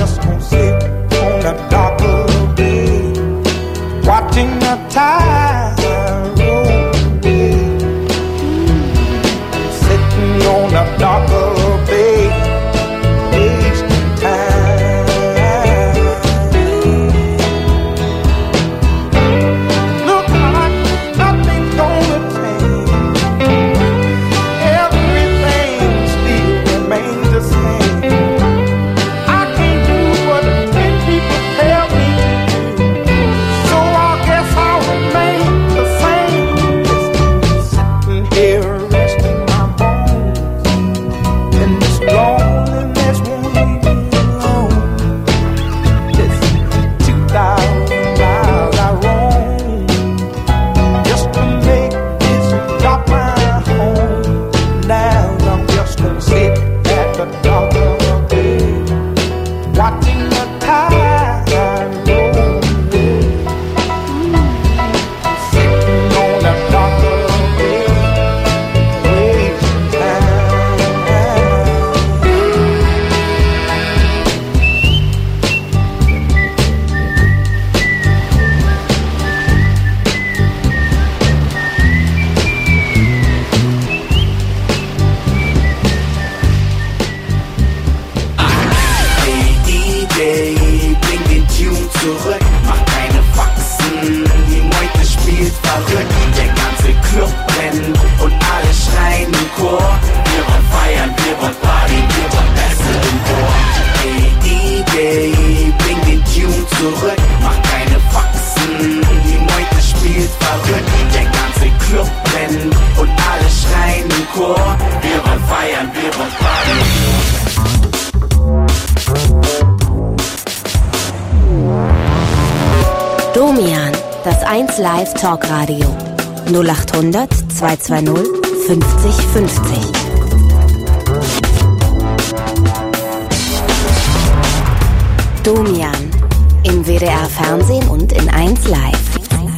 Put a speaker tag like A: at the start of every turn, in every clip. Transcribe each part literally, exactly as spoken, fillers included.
A: just gonna sit on the dock of the bay, watching the tide roll away. Sitting on the dock of the bay, wasting time. Look like nothing's gonna change. Everything still remains the same. I can't do what ten people tell me to do, so I guess I'll remain the same. Just sitting here resting my bones, and this loneliness won't leave me alone. This two thousand miles I roam just to make this dock my home. Now I'm just gonna sit at the dock of the bay, watching the tide roll away. Sitting on the dock of the bay, wasting time.
B: Hey D J, bring den Tune zurück, mach keine Faxen, die Meute spielt verrückt. Der ganze Club brennt und alle schreien im Chor. Wir wollen feiern, wir wollen Party, wir wollen Bässe im Ohr. Hey D J, bring den Tune zurück, mach keine Faxen, die Meute spielt verrückt. Der ganze Club brennt und alle schreien im Chor. Wir wollen feiern, wir wollen Party.
C: Domian, das eins Live Talkradio. null acht hundert zweihundertzweißig fünfzig fünfzig. Domian, im W D R Fernsehen und in eins Live.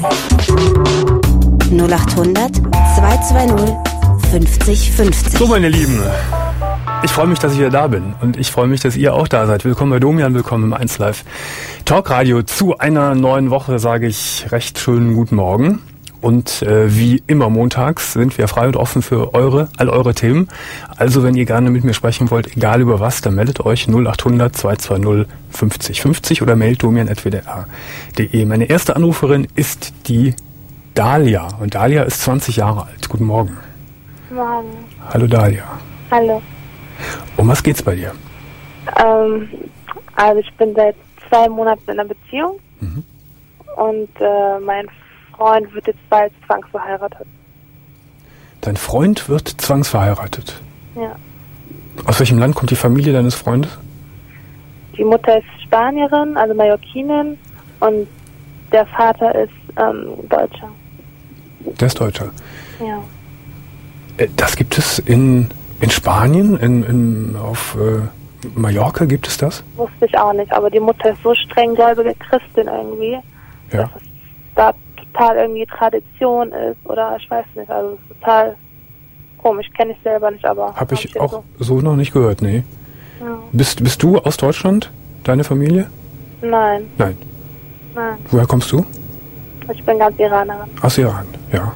C: null acht hundert zweihundertzweißig fünfzig fünfzig.
D: So, meine Lieben, ich freue mich, dass ich wieder da bin und ich freue mich, dass ihr auch da seid. Willkommen bei Domian, willkommen im eins Live Talkradio. Zu einer neuen Woche sage ich recht schönen guten Morgen. Und äh, wie immer montags sind wir frei und offen für eure, all eure Themen. Also wenn ihr gerne mit mir sprechen wollt, egal über was, dann meldet euch null acht hundert zweihundertzweißig fünfzig fünfzig oder meldet domian at w d r punkt d e. Meine erste Anruferin ist die Dalia und Dalia ist zwanzig Jahre alt. Guten Morgen.
E: Morgen.
D: Hallo Dalia.
E: Hallo.
D: Um was geht's bei dir?
E: Ähm, also ich bin seit zwei Monaten in einer Beziehung
D: Mhm.
E: und äh, mein Freund wird jetzt bald zwangsverheiratet.
D: Dein Freund wird zwangsverheiratet.
E: Ja.
D: Aus welchem Land kommt die Familie deines Freundes?
E: Die Mutter ist Spanierin, also Mallorquinin, und der Vater ist ähm, Deutscher.
D: Der ist Deutscher.
E: Ja.
D: Äh, Das gibt es in, in Spanien, in, in, auf äh, Mallorca gibt es das?
E: Wusste ich auch nicht, aber die Mutter ist so strenggläubige Christin irgendwie,
D: Ja.
E: dass es da total irgendwie Tradition ist oder ich weiß nicht, also es ist total komisch, kenne ich selber nicht, aber...
D: Habe ich
E: jetzt
D: auch
E: so.
D: so noch nicht gehört, nee.
E: Ja.
D: Bist, bist du aus Deutschland, deine Familie?
E: Nein,
D: Nein.
E: nein,
D: Woher kommst du?
E: ich bin ganz Iranerin.
D: Aus Iran, ja.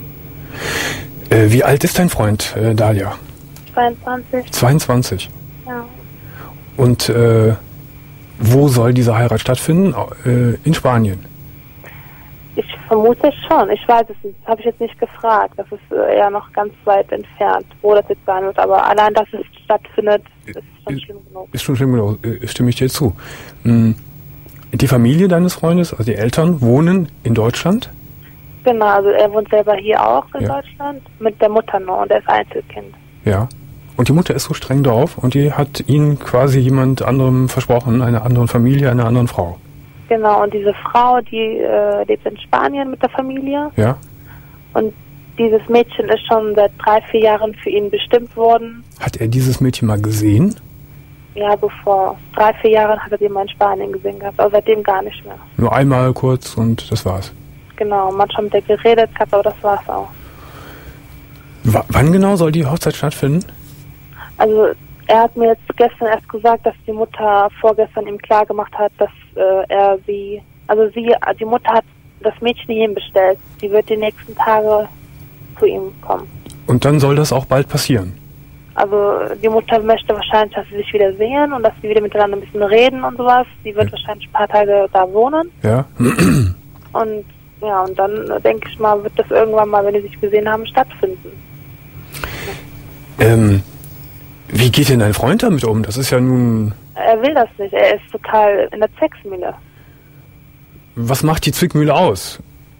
D: Äh, wie alt ist dein Freund, äh, Dalia?
E: zweiundzwanzig,
D: zweiundzwanzig.
E: ja.
D: Und äh, wo soll diese Heirat stattfinden? Äh, in Spanien.
E: Ich vermute schon, ich weiß es nicht, das habe ich jetzt nicht gefragt, das ist äh, ja noch ganz weit entfernt, wo das jetzt sein wird, aber allein, dass es stattfindet, ist schon
D: Ist-
E: schlimm genug.
D: Ist schon schlimm genug, äh, stimme ich dir zu. Hm, die Familie deines Freundes, also die Eltern, wohnen in Deutschland?
E: Genau, also er wohnt selber hier auch in
D: Ja.
E: Deutschland, mit der Mutter nur und er ist Einzelkind.
D: Ja. Und die Mutter ist so streng drauf und die hat ihnen quasi jemand anderem versprochen, einer anderen Familie, einer anderen Frau.
E: Genau, und diese Frau, die äh, lebt in Spanien mit der Familie
D: Ja?
E: und dieses Mädchen ist schon seit drei, vier Jahren für ihn bestimmt worden.
D: Hat er dieses Mädchen mal gesehen?
E: Ja, so vor drei, vier Jahren hat er sie mal in Spanien gesehen gehabt, aber seitdem gar nicht mehr.
D: Nur einmal kurz und das war's.
E: Genau, manchmal mit der geredet gehabt, aber das war's auch.
D: W- wann genau soll die Hochzeit stattfinden?
E: Also er hat mir jetzt gestern erst gesagt, dass die Mutter vorgestern ihm klar gemacht hat, dass äh, er sie, also sie, die Mutter hat das Mädchen hierhin bestellt. Sie wird die nächsten Tage zu ihm kommen.
D: Und dann soll das auch bald passieren?
E: Also die Mutter möchte wahrscheinlich, dass sie sich wieder sehen und dass sie wieder miteinander ein bisschen reden und sowas. Sie wird ja. wahrscheinlich ein paar Tage da wohnen.
D: Ja.
E: Und ja, und dann äh, denke ich mal, wird das irgendwann mal, wenn die sich gesehen haben, stattfinden.
D: Ähm, wie geht denn dein Freund damit um? Das ist ja nun...
E: Er will das nicht. Er ist total in der Zwecksmühle.
D: Was macht die Zwickmühle aus?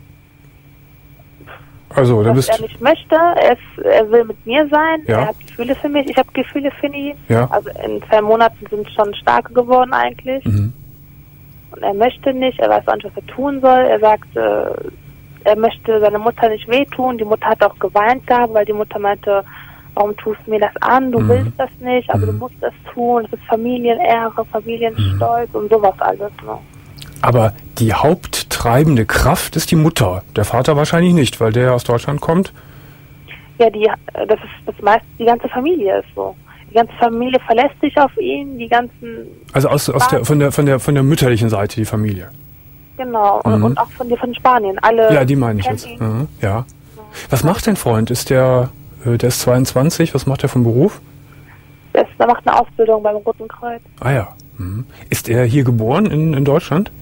D: Also, da
E: Was
D: bist
E: er nicht möchte, er, ist, er will mit mir sein,
D: ja.
E: er hat Gefühle für mich, ich habe Gefühle für ihn.
D: Ja.
E: Also in zwei Monaten sind es schon starke geworden eigentlich.
D: Mhm.
E: Und er möchte nicht, er weiß auch nicht, was er tun soll. Er sagt, äh, er möchte seiner Mutter nicht wehtun. Die Mutter hat auch geweint da, weil die Mutter meinte, warum tust du mir das an? Du
D: mhm.
E: willst das nicht, aber mhm. du musst es tun. Das ist Familienehre, Familienstolz mhm. und sowas alles. Ne?
D: Aber die haupttreibende Kraft ist die Mutter. Der Vater wahrscheinlich nicht, weil der aus Deutschland kommt.
E: Ja, die, das ist das meiste, die ganze Familie ist so. Die ganze Familie verlässt sich auf ihn, die ganzen...
D: Also aus, aus der, von der, von der, von der mütterlichen Seite, die Familie.
E: Genau,
D: mhm.
E: und, und auch von, von Spanien. Alle
D: ja, die meine ich jetzt. Mhm. Ja. Was macht dein Freund? Ist der, der ist zweiundzwanzig, was macht er vom Beruf?
E: Der, ist, der macht eine Ausbildung beim Roten Kreuz.
D: Ah ja. Mhm. Ist er hier geboren in, in Deutschland?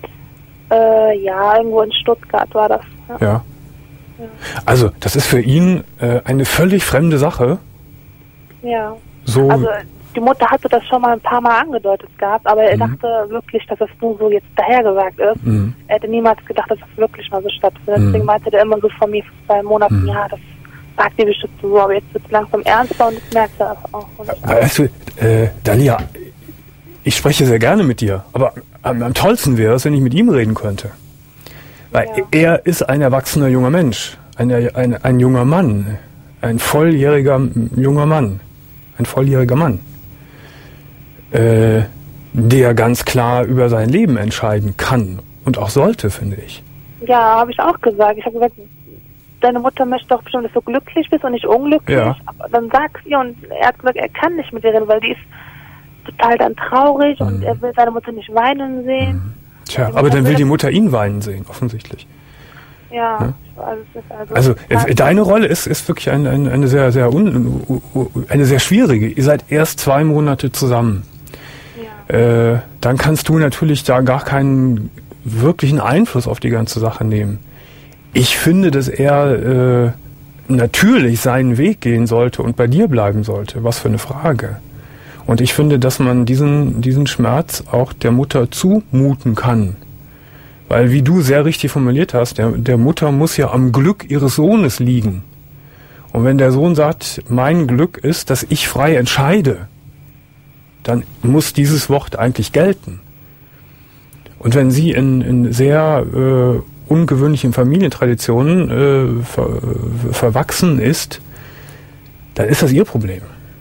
E: Äh, ja, irgendwo in Stuttgart war das. Ja.
D: ja. ja. Also, das ist für ihn äh, eine völlig fremde Sache.
E: Ja.
D: So
E: also, die Mutter hatte das schon mal ein paar Mal angedeutet gehabt, aber er mhm. dachte wirklich, dass das nur so jetzt dahergesagt ist. Mhm. Er hätte niemals gedacht, dass das wirklich mal so stattfindet. Mhm. Deswegen meinte er immer so von mir vor zwei Monaten, mhm. ja, das sagt die bestimmt so, aber jetzt wird es langsam ernster und jetzt merkt er das auch.
D: Weißt du, äh, Dalia, ich spreche sehr gerne mit dir, aber am, am tollsten wäre es, wenn ich mit ihm reden könnte. Weil ja. er ist ein erwachsener junger Mensch, ein, ein, ein junger Mann, ein volljähriger junger Mann, ein volljähriger Mann, äh, der ganz klar über sein Leben entscheiden kann und auch sollte, finde ich.
E: Ja, habe ich auch gesagt. Ich habe gesagt, deine Mutter möchte doch bestimmt, dass du glücklich bist und nicht unglücklich.
D: Ja.
E: Aber dann sagst du, und er hat gesagt, er kann nicht mit dir reden, weil die ist total dann traurig mhm. und er will seine Mutter nicht weinen sehen.
D: Mhm. Tja, aber dann will die Mutter ihn weinen sehen, offensichtlich.
E: Ja,
D: ja?
E: Ich weiß, es ist also...
D: Also, äh, deine Rolle ist, ist wirklich ein, ein, eine sehr, sehr un, eine sehr schwierige. Ihr seid erst zwei Monate zusammen. Ja. Äh, dann kannst du natürlich da gar keinen wirklichen Einfluss auf die ganze Sache nehmen. Ich finde, dass er äh, natürlich seinen Weg gehen sollte und bei dir bleiben sollte. Was für eine Frage. Und ich finde, dass man diesen, diesen Schmerz auch der Mutter zumuten kann. Weil, wie du sehr richtig formuliert hast, der, der Mutter muss ja am Glück ihres Sohnes liegen. Und wenn der Sohn sagt, mein Glück ist, dass ich frei entscheide, dann muss dieses Wort eigentlich gelten. Und wenn sie in, in sehr äh, ungewöhnlichen Familientraditionen äh, ver, verwachsen ist, dann ist das ihr Problem.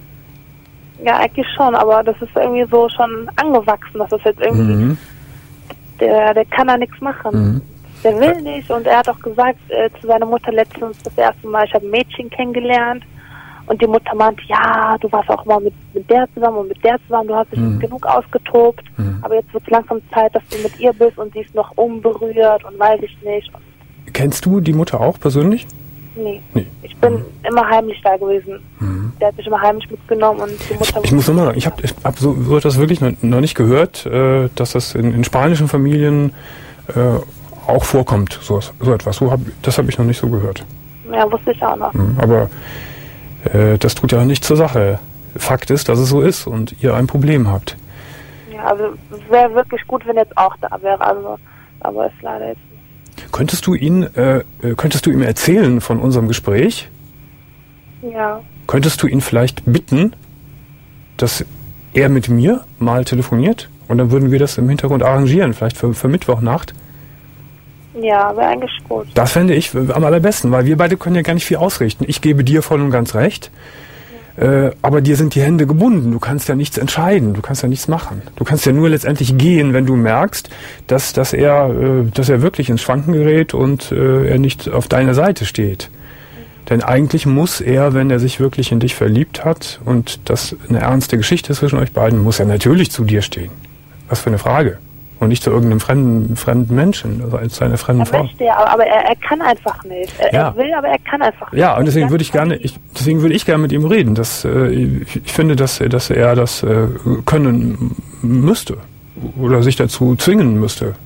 E: Ja, eigentlich schon, aber das ist irgendwie so schon angewachsen, dass das jetzt irgendwie, mhm. der, der kann da nichts machen. Mhm. Der will nicht und er hat auch gesagt äh, zu seiner Mutter letztens das erste Mal, ich habe ein Mädchen kennengelernt und die Mutter meinte, ja, du warst auch mal mit, mit der zusammen und mit der zusammen, du hast dich mhm. genug ausgetobt, mhm. aber jetzt wird es langsam Zeit, dass du mit ihr bist und sie ist noch unberührt und weiß ich nicht.
D: Kennst du die Mutter auch persönlich?
E: Nee. nee. Ich bin mhm. immer heimlich da gewesen. Mhm. Der hat mich immer heimlich mitgenommen und die Mutter...
D: Ich, ich muss nochmal sagen, ich habe ich hab so, so etwas wirklich noch, noch nicht gehört, äh, dass das in, in spanischen Familien äh, auch vorkommt, so, so etwas. So hab, das habe ich noch nicht so gehört.
E: Ja, wusste ich auch noch.
D: Mhm. Aber äh, das tut ja nicht zur Sache. Fakt ist, dass es so ist und ihr ein Problem habt.
E: Ja, also es wäre wirklich gut, wenn jetzt auch da wäre, also, aber ist leider jetzt nicht.
D: Könntest du ihn, äh, könntest du ihm erzählen von unserem Gespräch?
E: Ja.
D: Könntest du ihn vielleicht bitten, dass er mit mir mal telefoniert? Und dann würden wir das im Hintergrund arrangieren, vielleicht für, für Mittwochnacht.
E: Ja, wäre eigentlich gut.
D: Das fände ich am allerbesten, weil wir beide können ja gar nicht viel ausrichten. Ich gebe dir voll und ganz recht, ja. äh, aber dir sind die Hände gebunden. Du kannst ja nichts entscheiden, du kannst ja nichts machen. Du kannst ja nur letztendlich gehen, wenn du merkst, dass, dass, er, äh, dass er wirklich ins Schwanken gerät und äh, er nicht auf deiner Seite steht. Denn eigentlich muss er, wenn er sich wirklich in dich verliebt hat und das eine ernste Geschichte ist zwischen euch beiden, muss er natürlich zu dir stehen. Was für eine Frage. Und nicht zu irgendeinem fremden, fremden Menschen, also zu einer fremden
E: Er
D: Frau.
E: möchte ja, aber er, er kann einfach nicht. Er,
D: Ja.
E: er will, aber er kann einfach nicht.
D: Ja, und deswegen
E: Ganz
D: würde ich gerne, ich, deswegen würde ich gerne mit ihm reden. Das, äh, ich, ich finde, dass, dass er das äh, können müsste oder sich dazu zwingen müsste.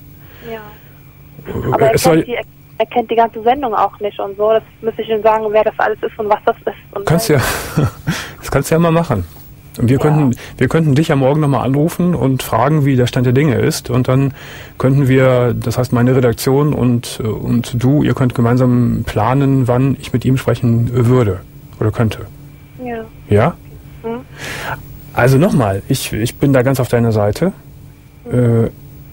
E: Ja. Aber er
D: Es soll,
E: kennt, die, er kennt die ganze Sendung auch nicht und so. Das müsste ich ihm sagen, wer das alles ist und was das ist. Und
D: kannst ja, das kannst du ja mal machen. Und wir
E: Ja.
D: könnten, wir könnten dich ja morgen nochmal anrufen und fragen, wie der Stand der Dinge ist. Und dann könnten wir, das heißt meine Redaktion und, und du, ihr könnt gemeinsam planen, wann ich mit ihm sprechen würde oder könnte.
E: Ja.
D: Ja?
E: Mhm.
D: Also nochmal, ich, ich bin da ganz auf deiner Seite. Äh,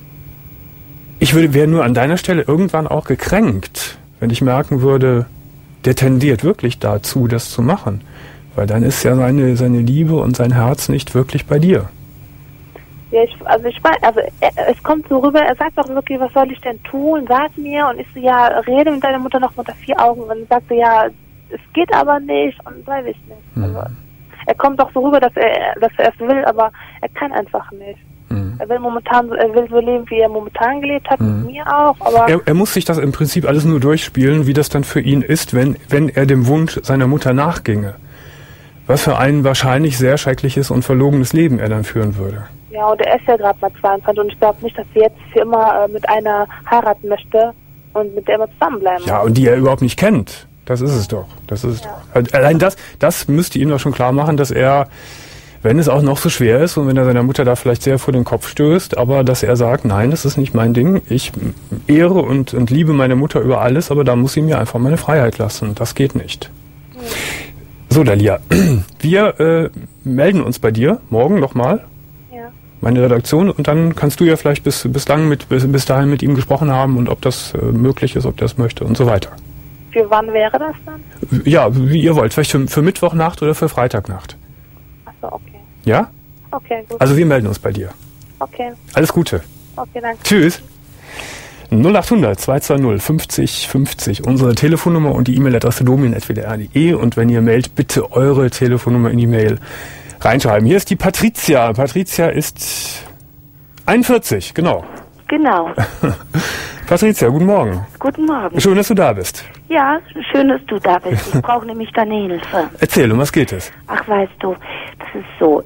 D: ich würde, wäre nur an deiner Stelle irgendwann auch gekränkt, wenn ich merken würde, der tendiert wirklich dazu, das zu machen. Weil dann ist ja seine, seine Liebe und sein Herz nicht wirklich bei dir.
E: Ja, ich, also ich weiß, also er, es kommt so rüber, er sagt auch wirklich, was soll ich denn tun? Sag mir. Und ich so, ja, rede mit deiner Mutter noch unter vier Augen. Und er sagte, ja, es geht aber nicht und weiß ich nicht.
D: Mhm.
E: Also, er kommt doch so rüber, dass er, dass er es will, aber er kann einfach nicht.
D: Mhm.
E: Er will momentan, so- er will so leben, wie er momentan gelebt hat,
D: Mhm.
E: mit mir auch, aber
D: Er, er muss sich das im Prinzip alles nur durchspielen, wie das dann für ihn ist, wenn, wenn er dem Wunsch seiner Mutter nachginge. Was für ein wahrscheinlich sehr schreckliches und verlogenes Leben er dann führen würde.
E: ja, und er ist ja gerade mal zweiundzwanzig und ich glaube nicht, dass sie jetzt für immer äh, mit einer heiraten möchte und mit der immer zusammenbleiben
D: Ja,
E: muss.
D: und die er überhaupt nicht kennt. Das ist es doch. Das ist es
E: Ja.
D: doch. Allein das, das müsste ihm doch schon klar machen, dass er, wenn es auch noch so schwer ist und wenn er seiner Mutter da vielleicht sehr vor den Kopf stößt, aber dass er sagt, nein, das ist nicht mein Ding. Ich ehre und, und liebe meine Mutter über alles, aber da muss sie mir einfach meine Freiheit lassen. Das geht nicht. So, Dalia, wir äh, melden uns bei dir morgen nochmal,
E: Ja.
D: meine Redaktion, und dann kannst du ja vielleicht bis, bislang mit, bis, bis dahin mit ihm gesprochen haben und ob das äh, möglich ist, ob der es möchte und so weiter.
E: Für wann wäre das dann?
D: Ja, wie ihr wollt. Vielleicht für, für Mittwochnacht oder für Freitagnacht.
E: Achso, okay.
D: Ja?
E: Okay, gut.
D: Also wir melden uns bei dir.
E: Okay,
D: Alles Gute.
E: okay, danke.
D: Tschüss. null acht hundert zwei zwei null fünfzig fünfzig, unsere Telefonnummer und die E-Mail-Adresse domin at w d r punkt d e, und wenn ihr mailt, bitte eure Telefonnummer in die Mail reinschreiben. Hier ist die Patricia. Patricia ist einundvierzig, genau.
F: Genau.
D: Patricia, guten Morgen.
F: Guten Morgen.
D: Schön, dass du da bist.
F: Ja, schön, dass du da bist. Ich brauche nämlich deine Hilfe.
D: Erzähl, um was geht es?
F: Ach, weißt du, das ist so.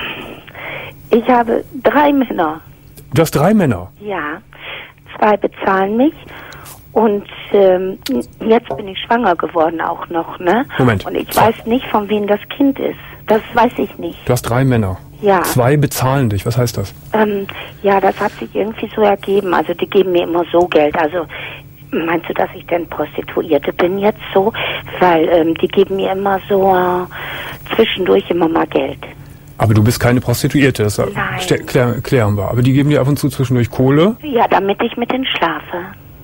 F: Ich habe drei Männer.
D: Du hast drei Männer.
F: Ja. Zwei bezahlen mich. Und ähm, jetzt bin ich schwanger geworden auch noch, ne?
D: Moment.
F: Und ich weiß nicht, von wem das Kind ist. Das weiß ich nicht.
D: Du hast drei Männer.
F: Ja.
D: Zwei bezahlen dich. Was heißt das?
F: Ähm, ja, das hat sich irgendwie so ergeben. Also die geben mir immer so Geld. Also meinst du, dass ich denn Prostituierte bin jetzt so? Weil ähm, die geben mir immer so äh, zwischendurch immer mal Geld.
D: Aber du bist keine Prostituierte, das
F: Nein.
D: ste- klär, klären wir. Aber die geben dir ab und zu zwischendurch Kohle.
F: Ja, damit ich mit denen schlafe.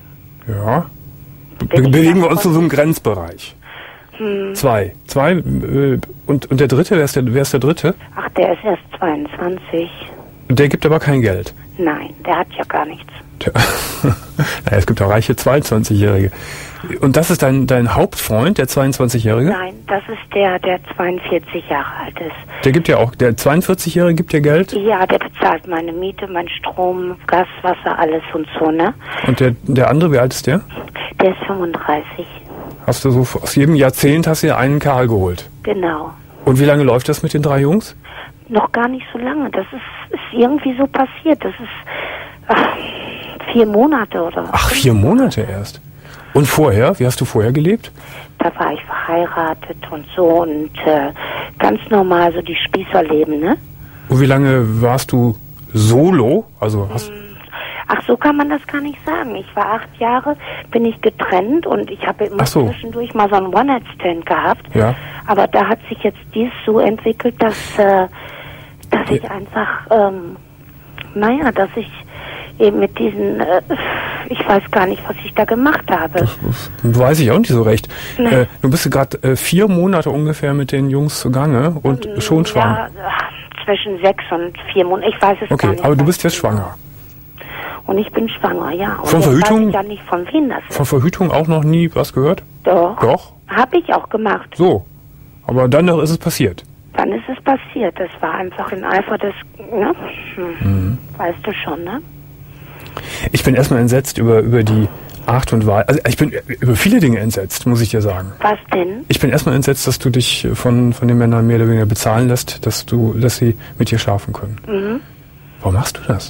D: Ja. Be
F: Bin ich
D: bewegen wir
F: davon-
D: uns in so einem Grenzbereich.
F: Hm.
D: Zwei. Zwei. Äh, und, und der dritte, wer ist der, wer ist der dritte?
F: Ach, der ist erst zweiundzwanzig.
D: Der gibt aber kein Geld.
F: Nein, der hat ja gar nichts.
D: Der, naja, es gibt auch reiche zweiundzwanzigjährige. Und das ist dein, dein Hauptfreund, der zweiundzwanzigjährige?
F: Nein, das ist der, der zweiundvierzig Jahre alt ist.
D: Der gibt ja auch, der zweiundvierzigjährige gibt dir Geld?
F: Ja, der bezahlt meine Miete, mein Strom, Gas, Wasser, alles und so, ne?
D: Und der, der andere, wie alt ist der?
F: Der ist fünfunddreißig.
D: Hast du so, aus jedem Jahrzehnt hast du dir einen Kerl geholt.
F: Genau.
D: Und wie lange läuft das mit den drei Jungs?
F: Noch gar nicht so lange. Das ist, ist irgendwie so passiert. Das ist ach, vier Monate oder
D: Ach, vier Monate erst. Und vorher, wie hast du vorher gelebt?
F: Da war ich verheiratet und so und äh, ganz normal so die Spießerleben, ne?
D: Und wie lange warst du solo? Also hast,
F: Ach, so kann man das gar nicht sagen. Ich war acht Jahre, bin ich getrennt und ich habe immer
D: Ach so.
F: zwischendurch mal so einen One-Night-Stand gehabt.
D: Ja.
F: Aber da hat sich jetzt dies so entwickelt, dass, äh, dass ich
D: Ja.
F: einfach, ähm, naja, dass ich eben mit diesen, äh, ich weiß gar nicht, was ich da gemacht habe.
D: das weiß ich auch nicht so recht.
F: Nee.
D: Äh, du bist gerade äh, vier Monate ungefähr mit den Jungs zugange und schon schwanger.
F: Ja, ach, zwischen sechs und vier Monaten, ich weiß es gar
D: Okay,
F: nicht.
D: aber du
F: ganz
D: bist jetzt
F: genau.
D: schwanger.
F: Und ich bin schwanger, ja. Und
D: von
F: jetzt
D: Verhütung?
F: weiß ich ja nicht, von wem das ist.
D: Von Verhütung auch noch nie was gehört?
F: Doch.
D: Doch?
F: Habe ich auch gemacht.
D: So. Aber dann ist es passiert.
F: Dann ist es passiert. Das war einfach in Eifer des, ne? Hm.
D: Mhm.
F: Weißt du schon, ne?
D: Ich bin erstmal entsetzt über, über die Art und Weise. Also ich bin über viele Dinge entsetzt, muss ich dir sagen.
F: Was denn?
D: Ich bin erstmal entsetzt, dass du dich von, von den Männern mehr oder weniger bezahlen lässt, dass du, dass sie mit dir schlafen können.
F: Mhm.
D: Warum machst du das?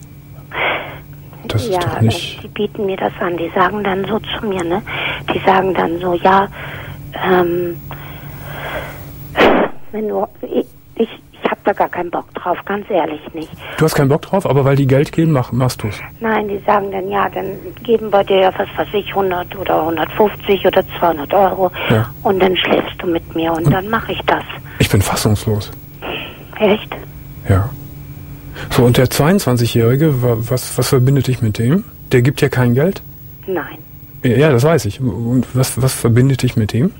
D: Das
F: ja,
D: ist doch nicht...
F: die bieten mir das an. Die sagen dann so zu mir, ne? Die sagen dann so, ja, ähm, wenn du, ich, ich, ich hab da gar keinen Bock drauf, ganz ehrlich nicht.
D: Du hast keinen Bock drauf, aber weil die Geld geben, mach, machst du's.
F: Nein, die sagen dann, ja, dann geben wir dir, was weiß ich, hundert oder hundertfünfzig oder zweihundert Euro
D: Ja.
F: und dann schläfst du mit mir und, und dann mache ich das.
D: Ich bin fassungslos.
F: Echt?
D: Ja. So, und der zweiundzwanzigjährige, wa- was, was verbindet dich mit dem? Der gibt dir kein Geld?
F: Nein.
D: Ja, das weiß ich. Und was, was verbindet dich mit dem?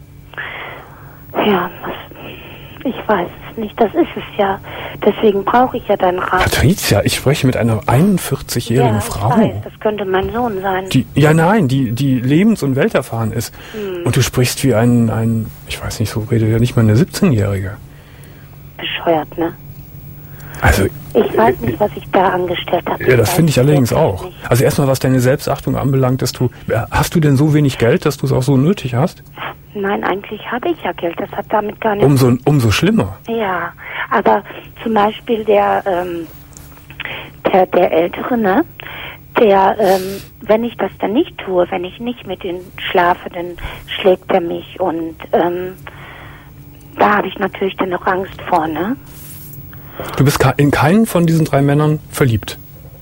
F: Ja, was, ich weiß es nicht. Das ist es ja. Deswegen brauche ich ja deinen Rat.
D: Patricia, ich spreche mit einer einundvierzigjährigen
F: ja,
D: Frau.
F: Ich weiß, das könnte mein Sohn sein.
D: Die, ja, nein, die, die lebens- und welterfahren ist.
F: Hm.
D: Und du sprichst wie ein, ein, ich weiß nicht, so redet ja nicht mal eine siebzehnjährige.
F: Bescheuert, ne?
D: Also,
F: Ich weiß nicht, was ich da angestellt habe.
D: ja, das finde ich allerdings
F: wirklich
D: auch.
F: nicht.
D: Also erstmal, was deine Selbstachtung anbelangt, dass du, hast du denn so wenig Geld, dass du es auch so nötig hast?
F: Nein, eigentlich habe ich ja Geld. Das hat damit gar nichts.
D: Umso, umso schlimmer.
F: Ja, aber zum Beispiel der, ähm, der, der Ältere, ne? Der, ähm, wenn ich das dann nicht tue, wenn ich nicht mit ihm schlafe, dann schlägt er mich und ähm, da habe ich natürlich dann noch Angst vor, ne?
D: Du bist in keinen von diesen drei Männern verliebt.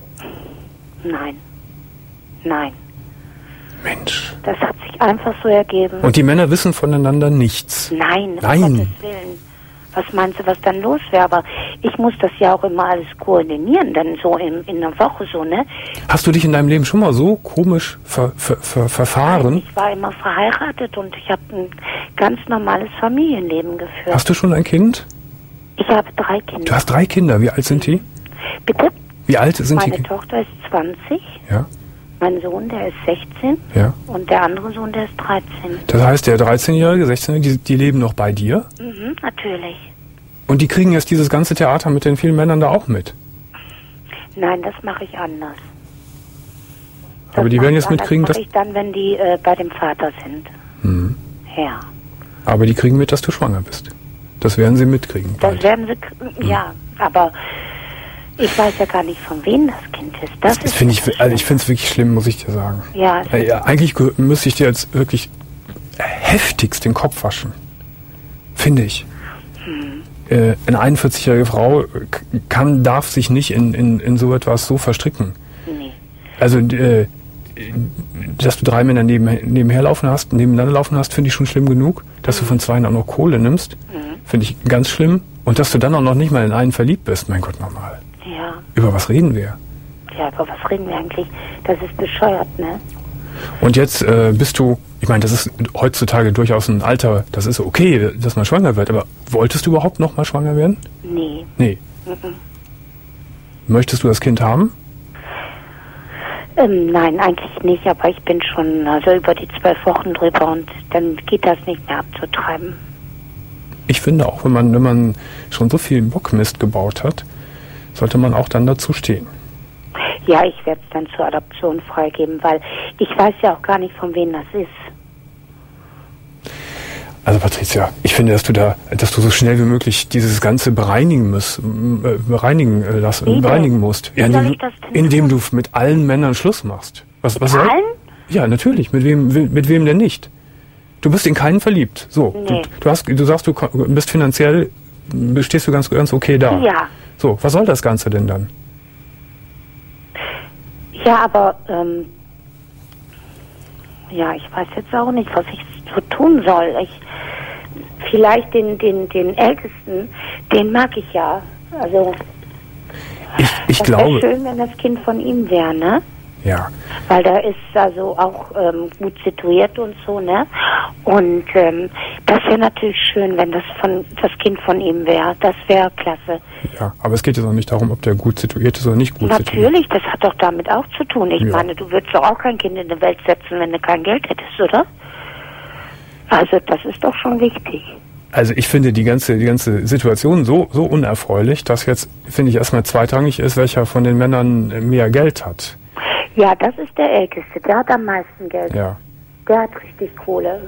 F: Nein. Nein.
D: Mensch.
F: Das hat sich einfach so ergeben.
D: Und die Männer wissen voneinander nichts.
F: Nein,
D: Nein.
F: um Gottes Willen. Was meinst du, was dann los wäre? Aber ich muss das ja auch immer alles koordinieren, dann so in, in einer Woche so, ne?
D: Hast du dich in deinem Leben schon mal so komisch ver, ver, ver, verfahren?
F: Ich war immer verheiratet und ich habe ein ganz normales Familienleben geführt.
D: Hast du schon ein Kind?
F: Ich habe drei Kinder.
D: Du hast drei Kinder. Wie alt sind die?
F: Bitte?
D: Wie alt sind
F: Meine
D: die?
F: Tochter ist zwanzig,
D: Ja,
F: mein Sohn, der ist sechzehn
D: ja.
F: und der andere Sohn, der ist dreizehn.
D: Das heißt, der dreizehnjährige, sechzehnjährige, die, die leben noch bei dir?
F: Mhm, natürlich.
D: Und die kriegen jetzt dieses ganze Theater mit den vielen Männern da auch mit?
F: Nein, das mache ich anders. Das
D: Aber die
F: mache
D: werden
F: ich
D: jetzt
F: anders.
D: mitkriegen,
F: Das
D: dass...
F: mache ich dann, wenn die äh, bei dem Vater sind.
D: Hm.
F: Ja.
D: Aber die kriegen mit, dass du schwanger bist. Das werden sie mitkriegen.
F: Das
D: bald.
F: werden sie, k- ja, aber ich weiß ja gar nicht, von wem das Kind ist. Das,
D: Das
F: ist
D: finde ich,
F: das
D: also ich finde es wirklich schlimm, muss ich dir sagen.
F: Ja, es
D: Ja, ja, eigentlich gehö- müsste ich dir jetzt wirklich heftigst den Kopf waschen. Finde ich.
F: Hm.
D: Äh, eine einundvierzigjährige Frau k- kann, darf sich nicht in, in, in so etwas so verstricken.
F: Nee.
D: Also, äh, dass du drei Männer neben, nebenher laufen hast, nebeneinander laufen hast, finde ich schon schlimm genug. Dass du von zweien auch noch Kohle nimmst, finde ich ganz schlimm. Und dass du dann auch noch nicht mal in einen verliebt bist, mein Gott, nochmal.
F: Ja,
D: Über was reden wir?
F: ja, aber was reden wir eigentlich? Das ist bescheuert, ne?
D: Und jetzt äh, bist du, ich meine, das ist heutzutage durchaus ein Alter, das ist okay, dass man schwanger wird, aber wolltest du überhaupt noch mal schwanger werden?
F: Nee.
D: Nee.
F: Mhm.
D: Möchtest du das Kind haben?
F: Ähm, nein, eigentlich nicht, aber ich bin schon also über die zwölf Wochen drüber und dann geht das nicht mehr abzutreiben.
D: Ich finde auch, wenn man, wenn man schon so viel Bockmist gebaut hat, sollte man auch dann dazu stehen.
F: Ja, ich werde es dann zur Adoption freigeben, weil ich weiß ja auch gar nicht, von wem das ist.
D: Also Patricia, ich finde, dass du da, dass du so schnell wie möglich dieses Ganze bereinigen musst, äh, bereinigen äh, lassen,
F: Wie denn?
D: bereinigen musst,
F: Wie
D: indem,
F: soll
D: du-
F: ich das denn
D: indem du
F: tun?
D: mit allen Männern Schluss machst. Was, was soll?
F: Allen?
D: Ja, natürlich. Mit wem, mit wem denn nicht? Du bist in keinen verliebt. So,
F: Nee.
D: du, du hast, du sagst, du ko- bist finanziell, stehst du ganz, ganz okay da.
F: Ja.
D: So, was soll das Ganze denn dann?
F: Ja, aber ähm, ja, ich weiß jetzt auch nicht, was ich so tun soll. Ich vielleicht den den den Ältesten, den mag ich ja. Also
D: Ich, ich
F: das wäre
D: glaube,
F: schön, wenn das Kind von ihm wäre, ne?
D: Ja.
F: Weil da ist also auch ähm, gut situiert und so, ne? Und ähm, das wäre natürlich schön, wenn das von das Kind von ihm wäre. Das wäre klasse.
D: Ja, aber es geht jetzt auch nicht darum, ob der gut situiert ist oder nicht gut
F: natürlich,
D: situiert.
F: Natürlich, das hat doch damit auch zu tun. Ich
D: Ja.
F: meine, du würdest doch auch kein Kind in die Welt setzen, wenn du kein Geld hättest, oder? Also das ist doch schon wichtig.
D: Also ich finde die ganze, die ganze Situation so, so unerfreulich, dass jetzt, finde ich, erstmal zweitrangig ist, welcher von den Männern mehr Geld hat.
F: Ja, das ist der Älteste. Der hat am meisten Geld.
D: Ja.
F: Der hat richtig Kohle.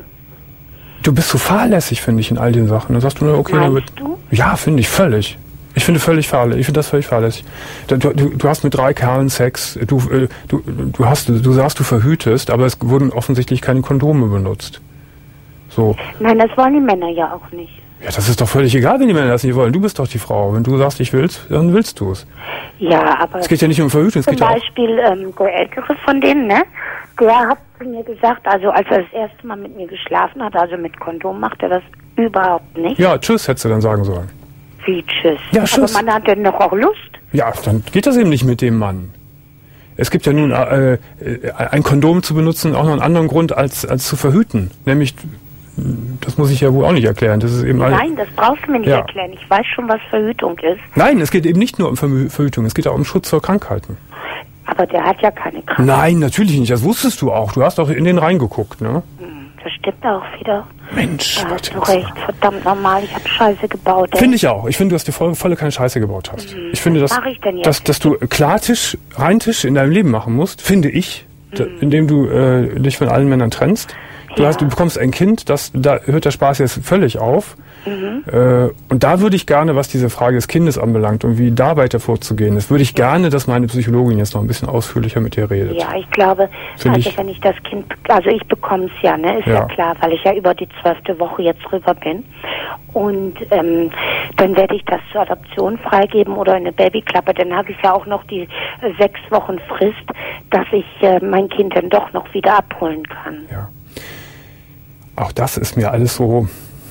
D: Du bist so fahrlässig, finde ich, in all den Sachen. Dann sagst du, na, okay, dann wird.
F: Meinst du?
D: Ja, finde ich völlig. Ich finde völlig fahrlässig. Ich finde das völlig fahrlässig. Du, du, du hast mit drei Kerlen Sex. Du, äh, du, du hast, du sagst, du verhütest, aber es wurden offensichtlich keine Kondome benutzt. So.
F: Nein, das wollen die Männer ja auch nicht.
D: Ja, das ist doch völlig egal, wenn die Männer das nicht wollen. Du bist doch die Frau. Wenn du sagst, ich will's, dann willst du es.
F: Ja, aber
D: Es geht ja nicht um Verhütung, es
F: zum
D: geht ja auch.
F: Beispiel ähm, der Ältere von denen, ne? Der hat zu mir gesagt, also als er das erste Mal mit mir geschlafen hat, also mit Kondom, macht er das überhaupt nicht.
D: Ja, tschüss, hättest du dann sagen sollen.
F: Wie tschüss.
D: Ja, tschüss.
F: Aber man hat dann doch auch Lust.
D: Ja, dann geht das eben nicht mit dem Mann. Es gibt ja nun äh, äh, ein Kondom zu benutzen, auch noch einen anderen Grund als, als zu verhüten. Nämlich, das muss ich ja wohl auch nicht erklären. Das ist eben ein-
F: Nein, das brauchst du mir nicht
D: Ja.
F: erklären. Ich weiß schon, was Verhütung ist.
D: Nein, es geht eben nicht nur um Vermü- Verhütung, es geht auch um Schutz vor Krankheiten.
F: Aber der hat ja keine Krankheit.
D: Nein, natürlich nicht, das wusstest du auch. Du hast auch in den reingeguckt, ne?
F: Das stimmt auch wieder.
D: Mensch,
F: Da hast du
D: Patricia.
F: recht. Verdammt normal. Ich habe Scheiße gebaut. ey.
D: Finde ich auch. Ich finde, dass du voll, volle keine Scheiße gebaut hast. Ich finde,
F: Was
D: dass,
F: mach ich denn jetzt?
D: dass, dass du Klartisch, Reintisch in deinem Leben machen musst, finde ich, d- indem du äh, dich von allen Männern trennst. Du,
F: Ja.
D: hast, du bekommst ein Kind, das, da hört der Spaß jetzt völlig auf.
F: Mhm.
D: Äh, und da würde ich gerne, was diese Frage des Kindes anbelangt und wie da weiter vorzugehen ist, würde ich gerne, dass meine Psychologin jetzt noch ein bisschen ausführlicher mit dir redet.
F: Ja, ich glaube,
D: Finde
F: also
D: ich-
F: wenn ich das Kind, also ich bekomme es ja, ne, ist ja.
D: Ja.
F: klar, weil ich ja über die zwölfte Woche jetzt rüber bin. Und ähm, dann werde ich das zur Adoption freigeben oder in eine Babyklappe. Dann habe ich ja auch noch die äh, sechs Wochen Frist, dass ich äh, mein Kind dann doch noch wieder abholen kann.
D: Ja. Auch das ist mir alles so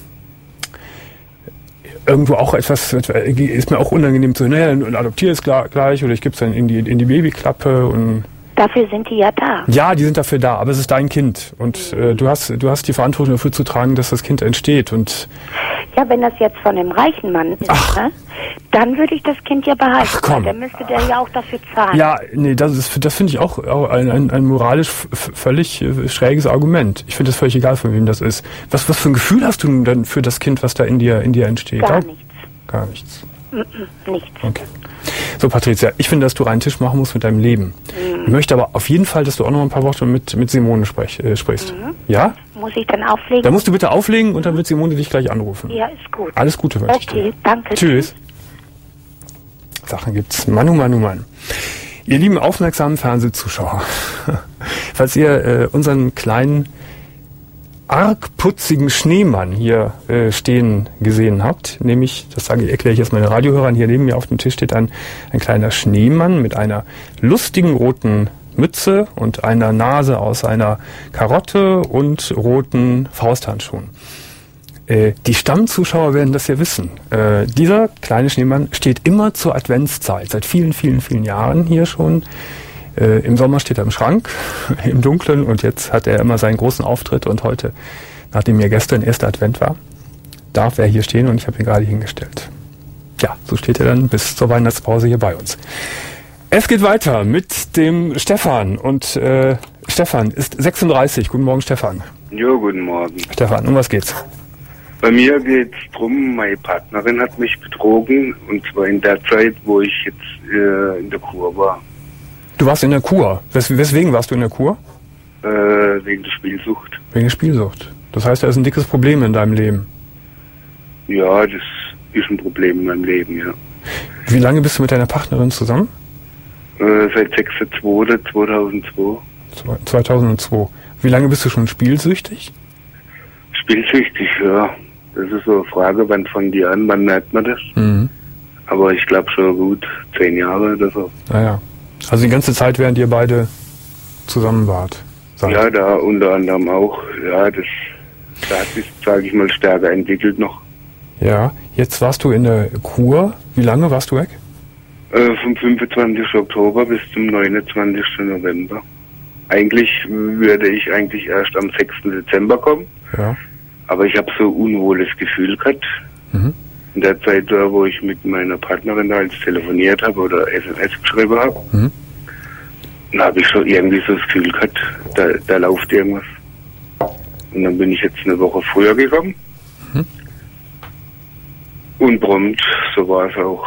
D: irgendwo auch etwas, ist mir auch unangenehm zu, naja, dann adoptiere es gla- gleich oder ich gebe es dann in die, in die Babyklappe und
F: Dafür sind die ja da.
D: ja, die sind dafür da, aber es ist dein Kind und äh, du hast du hast die Verantwortung dafür zu tragen, dass das Kind entsteht und
F: Ja, wenn das jetzt von einem reichen Mann ist,
D: Ach.
F: ne, dann würde ich das Kind ja behalten.
D: Ach, komm.
F: Dann müsste der ja auch dafür zahlen.
D: ja, nee, das ist das finde ich auch, auch ein, ein, ein moralisch f- f- völlig äh, schräges Argument. Ich finde es völlig egal, von wem das ist. Was was für ein Gefühl hast du denn dann für das Kind, was da in dir in dir entsteht?
F: Gar
D: Auch-
F: nichts.
D: Gar nichts.
F: Nichts.
D: Okay. So, Patricia, ich finde, dass du reinen Tisch machen musst mit deinem Leben. Ich möchte aber auf jeden Fall, dass du auch noch ein paar Worte mit, mit Simone sprech, äh, sprichst. Ja?
F: Muss ich dann auflegen?
D: Da musst du bitte auflegen und dann wird Simone dich gleich anrufen.
F: Ja, ist gut.
D: Alles Gute wünsche ich dir.
F: Okay, danke.
D: Tschüss. Sachen gibt's. Manu, Manu, Mann. Ihr lieben aufmerksamen Fernsehzuschauer, falls ihr äh, unseren kleinen arg putzigen Schneemann hier äh, stehen gesehen habt, nämlich, das sage ich, erkläre ich jetzt meinen Radiohörern, hier neben mir auf dem Tisch steht ein, ein kleiner Schneemann mit einer lustigen roten Mütze und einer Nase aus einer Karotte und roten Fausthandschuhen. Äh, die Stammzuschauer werden das ja wissen. Äh, dieser kleine Schneemann steht immer zur Adventszeit, seit vielen, vielen, vielen Jahren hier schon. Äh, Im Sommer steht er im Schrank, im Dunkeln, und jetzt hat er immer seinen großen Auftritt, und heute, nachdem ja gestern erster Advent war, darf er hier stehen, und ich habe ihn gerade hingestellt. Ja, so steht er dann bis zur Weihnachtspause hier bei uns. Es geht weiter mit dem Stefan, und äh, Stefan ist sechsunddreißig. Guten Morgen, Stefan.
G: Jo, guten Morgen.
D: Stefan, um was geht's?
G: Bei mir geht's drum, meine Partnerin hat mich betrogen, und zwar in der Zeit, wo ich jetzt äh, in der Kur war.
D: Du warst in der Kur. Wes weswegen warst du in der Kur?
G: Äh, wegen der Spielsucht.
D: Wegen der Spielsucht. Das heißt, da ist ein dickes Problem in deinem Leben.
G: Ja, das ist ein Problem in meinem Leben, ja.
D: Wie lange bist du mit deiner Partnerin zusammen?
G: Äh, seit sechster zweiter zweitausendzwei.
D: zweitausendzwei. Wie lange bist du schon spielsüchtig?
G: Spielsüchtig, ja. Das ist so eine Frage, wann fangen die an, wann merkt man das?
D: Mhm.
G: Aber ich glaube schon gut zehn Jahre oder so.
D: Naja. Also die ganze Zeit, während ihr beide zusammen wart. Sag ich.
G: Ja, da unter anderem auch. Ja, das, da hat sich, sage ich mal, stärker entwickelt noch.
D: Ja, jetzt warst du in der Kur. Wie lange warst du weg?
G: Äh, vom fünfundzwanzigsten Oktober bis zum neunundzwanzigsten November. Eigentlich würde ich eigentlich erst am sechsten Dezember kommen.
D: Ja.
G: Aber ich habe so ein unwohles Gefühl gehabt.
D: Mhm.
G: In der Zeit, wo ich mit meiner Partnerin da jetzt telefoniert habe oder S M S geschrieben habe,
D: Mhm.
G: da habe ich so irgendwie so das Gefühl gehabt, da, da läuft irgendwas. Und dann bin ich jetzt eine Woche früher gekommen.
D: Mhm.
G: Und prompt, so war es auch.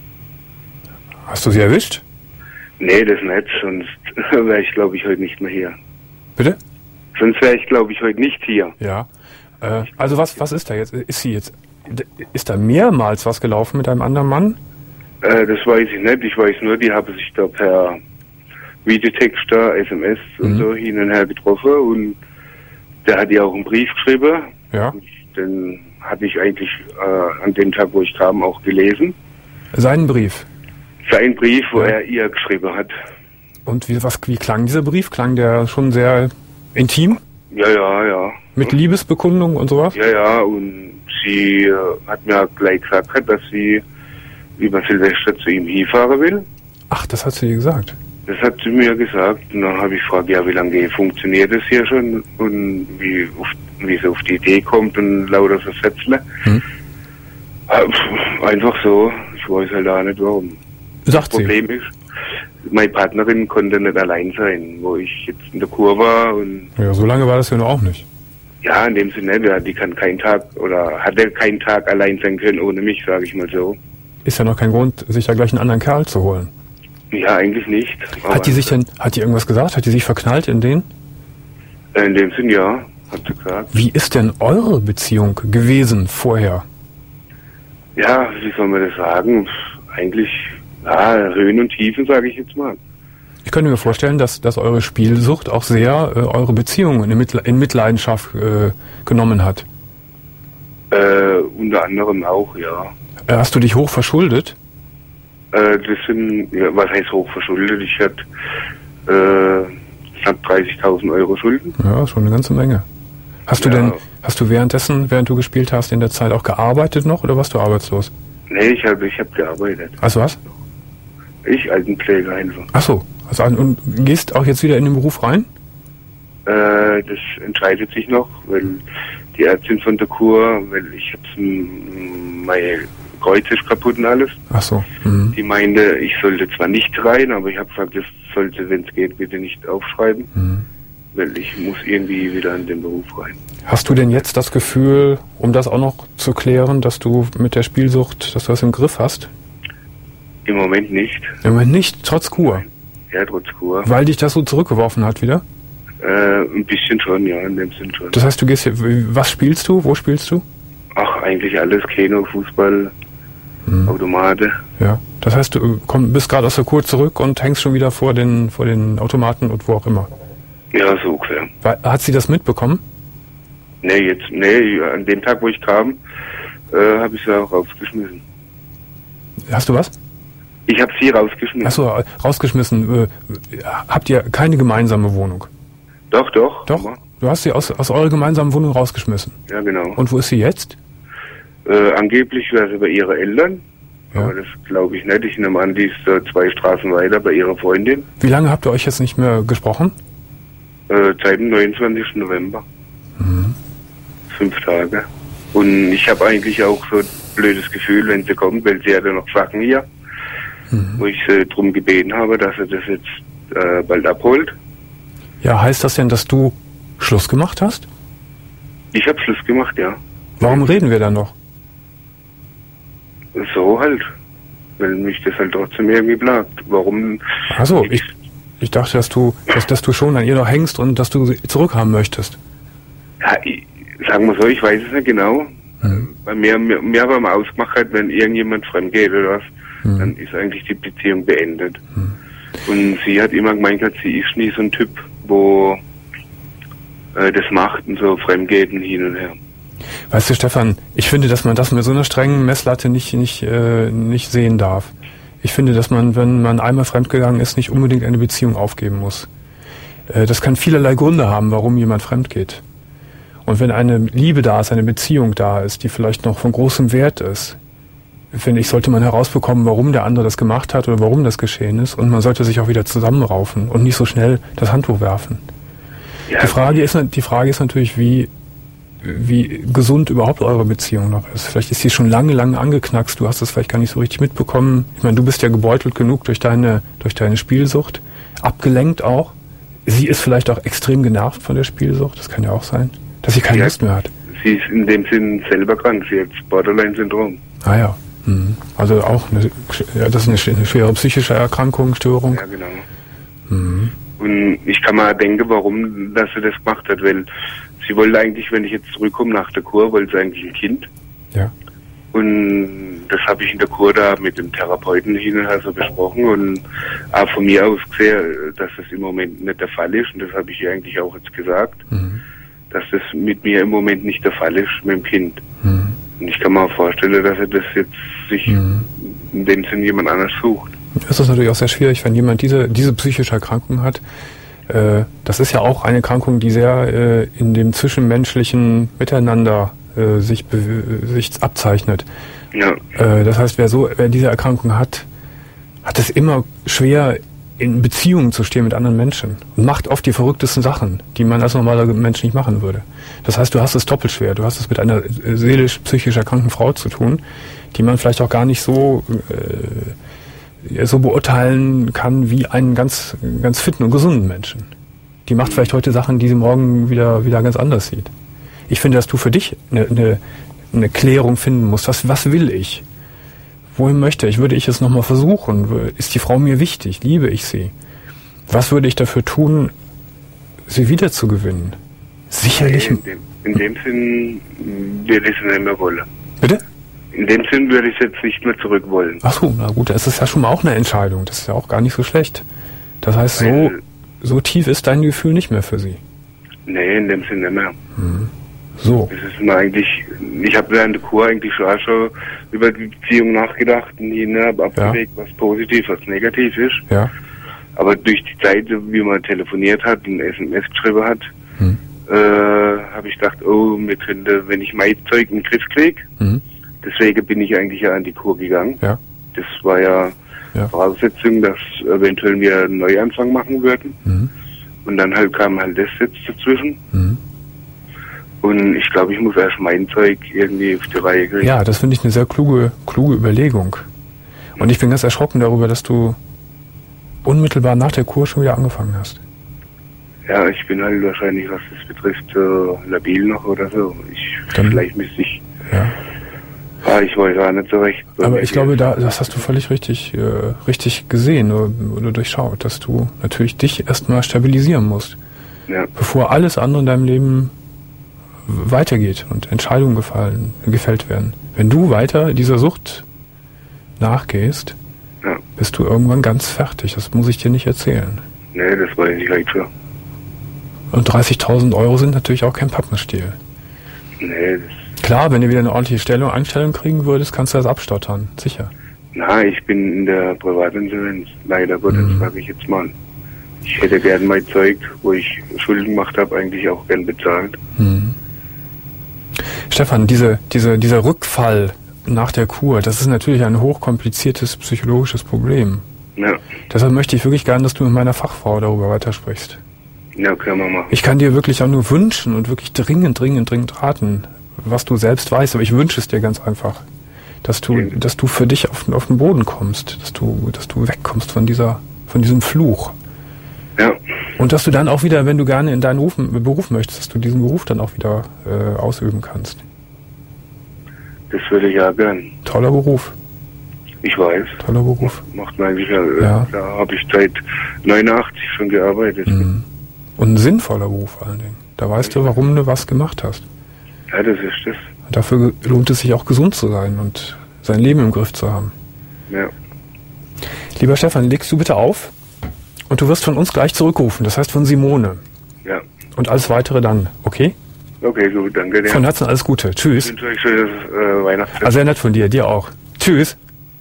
D: Hast du sie erwischt?
G: Nee, das nicht, sonst wäre ich, glaube ich, heute nicht mehr hier.
D: Bitte?
G: Sonst wäre ich, glaube ich, heute nicht hier.
D: Ja. Äh, also was, was ist da jetzt? Ist sie jetzt, ist da mehrmals was gelaufen mit einem anderen Mann?
G: Äh, das weiß ich nicht. Ich weiß nur, die haben sich da per Videotexter, S M S und
D: Mhm.
G: so hin und her getroffen und der hat ja auch einen Brief geschrieben.
D: Ja.
G: Den hatte ich eigentlich äh, an dem Tag, wo ich kam, auch gelesen.
D: Seinen Brief.
G: Sein Brief, wo
D: Ja.
G: er ihr geschrieben hat.
D: Und wie, was, wie klang dieser Brief? Klang der schon sehr intim?
G: Ja, ja, ja.
D: Mit Liebesbekundung und sowas?
G: Ja, ja, und sie äh, hat mir gleich gesagt, dass sie über Silvester zu ihm hinfahren will.
D: Ach, das hat sie dir gesagt.
G: Das hat sie mir gesagt. Und dann habe ich gefragt, ja, wie lange funktioniert das hier schon? Und wie, auf, wie sie auf die Idee kommt und lauter so Sätzle.
D: Hm.
G: Äh, Einfach so. Ich weiß halt auch nicht, warum.
D: Sagt
G: Das Problem ist, meine Partnerin konnte nicht allein sein, wo ich jetzt in der Kur war und
D: sie. Ja, so lange war das ja noch auch nicht.
G: ja, in dem Sinne nicht, ja, die kann keinen Tag oder hatte keinen Tag allein sein können ohne mich, sage ich mal so.
D: Ist ja noch kein Grund, sich da gleich einen anderen Kerl zu holen.
G: Ja, eigentlich nicht. Aber
D: Hat die sich denn, hat die irgendwas gesagt? Hat die sich verknallt in den?
G: äh, in dem Sinne ja, hat sie gesagt.
D: Wie ist denn eure Beziehung gewesen vorher?
G: Ja, wie soll man das sagen? Eigentlich, ja, Höhen und Tiefen, sage ich jetzt mal.
D: Ich könnte mir vorstellen, dass, dass eure Spielsucht auch sehr äh, eure Beziehung in, Mitle in Mitleidenschaft äh, genommen hat.
G: Äh, unter anderem auch, ja.
D: Äh, hast du dich hoch verschuldet?
G: Äh, das sind, ja, was heißt hochverschuldet? Ich hatte äh, knapp dreißigtausend Euro Schulden.
D: Ja, schon eine ganze Menge. Hast du
G: Ja.
D: denn, hast du währenddessen, während du gespielt hast, in der Zeit auch gearbeitet noch oder warst du arbeitslos?
G: Nee, ich habe ich hab gearbeitet.
D: Also was?
G: Ich, Altenpflegehelfer.
D: Ach so. Also, und gehst auch jetzt wieder in den Beruf rein?
G: Äh, das entscheidet sich noch, weil die Ärztin von der Kur, weil ich hab's, m- mein Kreuz ist kaputt und alles.
D: Ach so. Mhm.
G: Die meinte, ich sollte zwar nicht rein, aber ich habe gesagt, das sollte, wenn es geht, bitte nicht aufschreiben,
D: Mhm.
G: weil ich muss irgendwie wieder in den Beruf rein.
D: Hast du denn jetzt das Gefühl, um das auch noch zu klären, dass du mit der Spielsucht, dass du das im Griff hast?
G: Im Moment nicht.
D: Im Moment nicht, trotz Kur.
G: Ja, trotz Kur.
D: Weil dich das so zurückgeworfen hat wieder?
G: Äh, ein bisschen schon, ja, in dem Sinn schon.
D: Das heißt, du gehst hier, was spielst du? Wo spielst du?
G: Ach, eigentlich alles, Kino, Fußball,
D: Mhm.
G: Automate.
D: Ja. Das heißt, du komm, bist gerade aus der Kur zurück und hängst schon wieder vor den, vor den Automaten und wo auch immer.
G: Ja, so ungefähr.
D: Weil, hat sie das mitbekommen?
G: Nee, jetzt, nee, an dem Tag, wo ich kam, äh, habe ich sie auch rausgeschmissen.
D: Hast du was?
G: Ich habe sie rausgeschmissen.
D: Achso, rausgeschmissen. Äh, habt ihr keine gemeinsame Wohnung?
G: Doch, doch.
D: Doch?
G: aber-
D: Du hast sie aus, aus eurer gemeinsamen Wohnung rausgeschmissen.
G: Ja, genau.
D: Und wo ist sie jetzt?
G: Äh, angeblich wäre sie bei ihren Eltern.
D: Ja.
G: Aber das glaube ich nicht. Ich nehme an, die ist äh, zwei Straßen weiter bei ihrer Freundin.
D: Wie lange habt ihr euch jetzt nicht mehr gesprochen?
G: Äh, seit dem neunundzwanzigsten November.
D: Mhm.
G: Fünf Tage. Und ich habe eigentlich auch so ein blödes Gefühl, wenn sie kommt, weil sie hat ja noch Sachen hier,
D: Mhm.
G: wo ich sie darum gebeten habe, dass sie das jetzt äh, bald abholt.
D: Ja, heißt das denn, dass du Schluss gemacht hast?
G: Ich habe Schluss gemacht, ja.
D: Warum reden wir dann noch?
G: So halt. Weil mich das halt trotzdem irgendwie plagt. Warum?
D: Achso, ich, ich dachte, dass du, dass, dass du schon an ihr noch hängst und dass du sie zurückhaben möchtest.
G: Ja, ich, sagen wir so, ich weiß es nicht genau.
D: Mhm.
G: Bei mir, mir, mir haben wir ausgemacht, halt, wenn irgendjemand fremd geht oder was,
D: Mhm.
G: dann ist eigentlich die Beziehung beendet.
D: Mhm.
G: Und sie hat immer gemeint, sie ist nie so ein Typ, wo äh, das macht und so fremd geht und hin und her.
D: Weißt du, Stefan, ich finde, dass man das mit so einer strengen Messlatte nicht, nicht, äh, nicht sehen darf. Ich finde, dass man, wenn man einmal fremdgegangen ist, nicht unbedingt eine Beziehung aufgeben muss. Äh, das kann vielerlei Gründe haben, warum jemand fremd geht. Und wenn eine Liebe da ist, eine Beziehung da ist, die vielleicht noch von großem Wert ist, finde ich, sollte man herausbekommen, warum der andere das gemacht hat oder warum das geschehen ist. Und man sollte sich auch wieder zusammenraufen und nicht so schnell das Handtuch werfen. Ja. Die Frage ist, die Frage ist natürlich, wie, wie gesund überhaupt eure Beziehung noch ist. Vielleicht ist sie schon lange, lange angeknackst. Du hast das vielleicht gar nicht so richtig mitbekommen. Ich meine, du bist ja gebeutelt genug durch deine, durch deine Spielsucht. Abgelenkt auch. Sie ist vielleicht auch extrem genervt von der Spielsucht. Das kann ja auch sein. Dass sie keine ja, Lust mehr hat.
G: Sie ist in dem Sinn selber krank. Sie hat Borderline-Syndrom.
D: Ah ja. Mhm. Also auch eine, ja, das ist eine, eine schwere psychische Erkrankung, Störung.
G: Ja, genau. Mhm. Und ich kann mal denken, warum dass sie das gemacht hat, weil sie wollte eigentlich, wenn ich jetzt zurückkomme nach der Kur, wollte sie eigentlich ein Kind.
D: Ja.
G: Und das habe ich in der Kur da mit dem Therapeuten hin und her so besprochen und auch von mir aus gesehen, dass das im Moment nicht der Fall ist. Und das habe ich ihr eigentlich auch jetzt gesagt, mhm. dass das mit mir im Moment nicht der Fall ist mit dem Kind. Mhm. Und ich kann mir auch vorstellen, dass er das jetzt sich mhm. in dem Sinn jemand anders sucht.
D: Das ist natürlich auch sehr schwierig, wenn jemand diese, diese psychische Erkrankung hat. Äh, das ist ja auch eine Erkrankung, die sehr äh, in dem zwischenmenschlichen Miteinander äh, sich, sich abzeichnet.
G: Ja.
D: Äh, das heißt, wer so, wer diese Erkrankung hat, hat es immer schwer, in Beziehungen zu stehen mit anderen Menschen und macht oft die verrücktesten Sachen, die man als normaler Mensch nicht machen würde. Das heißt, du hast es doppelt schwer. Du hast es mit einer seelisch-psychisch erkrankten Frau zu tun, die man vielleicht auch gar nicht so äh, so beurteilen kann wie einen ganz ganz fitten und gesunden Menschen. Die macht vielleicht heute Sachen, die sie morgen wieder wieder ganz anders sieht. Ich finde, dass du für dich eine, eine, eine Klärung finden musst. Was, was will ich? Wohin möchte ich? Würde ich es nochmal versuchen? Ist die Frau mir wichtig? Liebe ich sie? Was würde ich dafür tun, sie wiederzugewinnen? Sicherlich.
G: In dem, in dem Sinn würde ich es nicht mehr wollen.
D: Bitte?
G: In dem Sinn würde ich es jetzt nicht mehr zurück wollen.
D: Ach so, na gut, das ist ja schon mal auch eine Entscheidung. Das ist ja auch gar nicht so schlecht. Das heißt, so, so tief ist dein Gefühl nicht mehr für sie?
G: Nee, in dem Sinn nicht mehr.
D: Hm. So.
G: Das ist mir eigentlich, ich habe während der Kur eigentlich schon, auch schon über die Beziehung nachgedacht und hin habe abgewegt, ja. was positiv, was negativ ist.
D: Ja.
G: Aber durch die Zeit, wie man telefoniert hat und S M S geschrieben hat, hm. äh, habe ich gedacht, oh, wir könnten, wenn ich mein Zeug in den Griff kriege, hm. deswegen bin ich eigentlich ja an die Kur gegangen.
D: Ja.
G: Das war ja,
D: ja.
G: Voraussetzung, dass eventuell wir einen Neuanfang machen würden.
D: Hm.
G: Und dann halt kam halt das jetzt dazwischen.
D: Hm.
G: Und ich glaube, ich muss erst mein Zeug irgendwie auf die Reihe kriegen.
D: Ja, das finde ich eine sehr kluge, kluge Überlegung. Und ich bin ganz erschrocken darüber, dass du unmittelbar nach der Kur schon wieder angefangen hast.
G: Ja, ich bin halt wahrscheinlich, was das betrifft, äh, labil noch oder so. Ich,
D: dann,
G: vielleicht müsste ich...
D: Ja.
G: Ah, ich weiß auch nicht so recht.
D: Aber ich glaube, da, das hast du völlig richtig, äh, richtig gesehen oder, oder durchschaut, dass du natürlich dich erstmal stabilisieren musst.
G: Ja.
D: Bevor alles andere in deinem Leben weitergeht und Entscheidungen gefallen, gefällt werden. Wenn du weiter dieser Sucht nachgehst,
G: ja.
D: bist du irgendwann ganz fertig. Das muss ich dir nicht erzählen.
G: Nee, das weiß ich halt schon.
D: Und dreißigtausend Euro sind natürlich auch kein Pappenstiel.
G: Nee, das...
D: Klar, wenn du wieder eine ordentliche Stellung, Einstellung kriegen würdest, kannst du das abstottern. Sicher.
G: Na, ich bin in der Privatinsolvenz. Leider Gottes,
D: mhm.
G: sage ich jetzt mal. Ich hätte gern mein Zeug, wo ich Schulden gemacht habe, eigentlich auch gern bezahlt.
D: Mhm. Stefan, diese, diese, dieser Rückfall nach der Kur, das ist natürlich ein hochkompliziertes psychologisches Problem.
G: Ja.
D: Deshalb möchte ich wirklich gern, dass du mit meiner Fachfrau darüber weitersprichst.
G: Ja, können wir machen.
D: Ich kann dir wirklich auch nur wünschen und wirklich dringend, dringend, dringend raten, was du selbst weißt, aber ich wünsche es dir ganz einfach, dass du, okay. dass du für dich auf, auf den Boden kommst, dass du, dass du wegkommst von dieser, von diesem Fluch.
G: Ja.
D: Und dass du dann auch wieder, wenn du gerne in deinen Beruf, Beruf möchtest, dass du diesen Beruf dann auch wieder äh, ausüben kannst.
G: Das würde ich ja gern.
D: Toller Beruf.
G: Ich weiß.
D: Toller Beruf.
G: Macht man eigentlich ja.
D: ja.
G: Da habe ich seit neunundachtzig schon gearbeitet.
D: Mhm. Und ein sinnvoller Beruf vor allen Dingen. Da weißt du, warum du was gemacht hast.
G: Ja, das ist das.
D: Und dafür lohnt es sich auch, gesund zu sein und sein Leben im Griff zu haben.
G: Ja.
D: Lieber Stefan, legst du bitte auf und du wirst von uns gleich zurückgerufen. Das heißt von Simone.
G: Ja.
D: Und alles Weitere dann, okay?
G: Okay, gut, danke dir.
D: Von Herzen alles Gute. Tschüss.
G: Ich wünsche euch schönes äh, Weihnachtsfest.
D: Also sehr nett von dir, dir auch. Tschüss.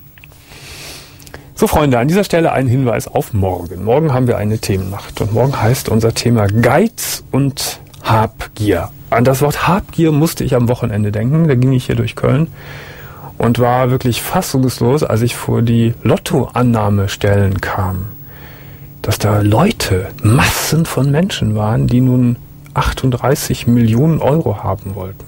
D: So, Freunde, an dieser Stelle ein Hinweis auf morgen. Morgen haben wir eine Themennacht und morgen heißt unser Thema Geiz und Habgier. An das Wort Habgier musste ich am Wochenende denken, da ging ich hier durch Köln und war wirklich fassungslos, als ich vor die Lottoannahmestellen kam, dass da Leute, Massen von Menschen waren, die nun achtunddreißig Millionen Euro haben wollten.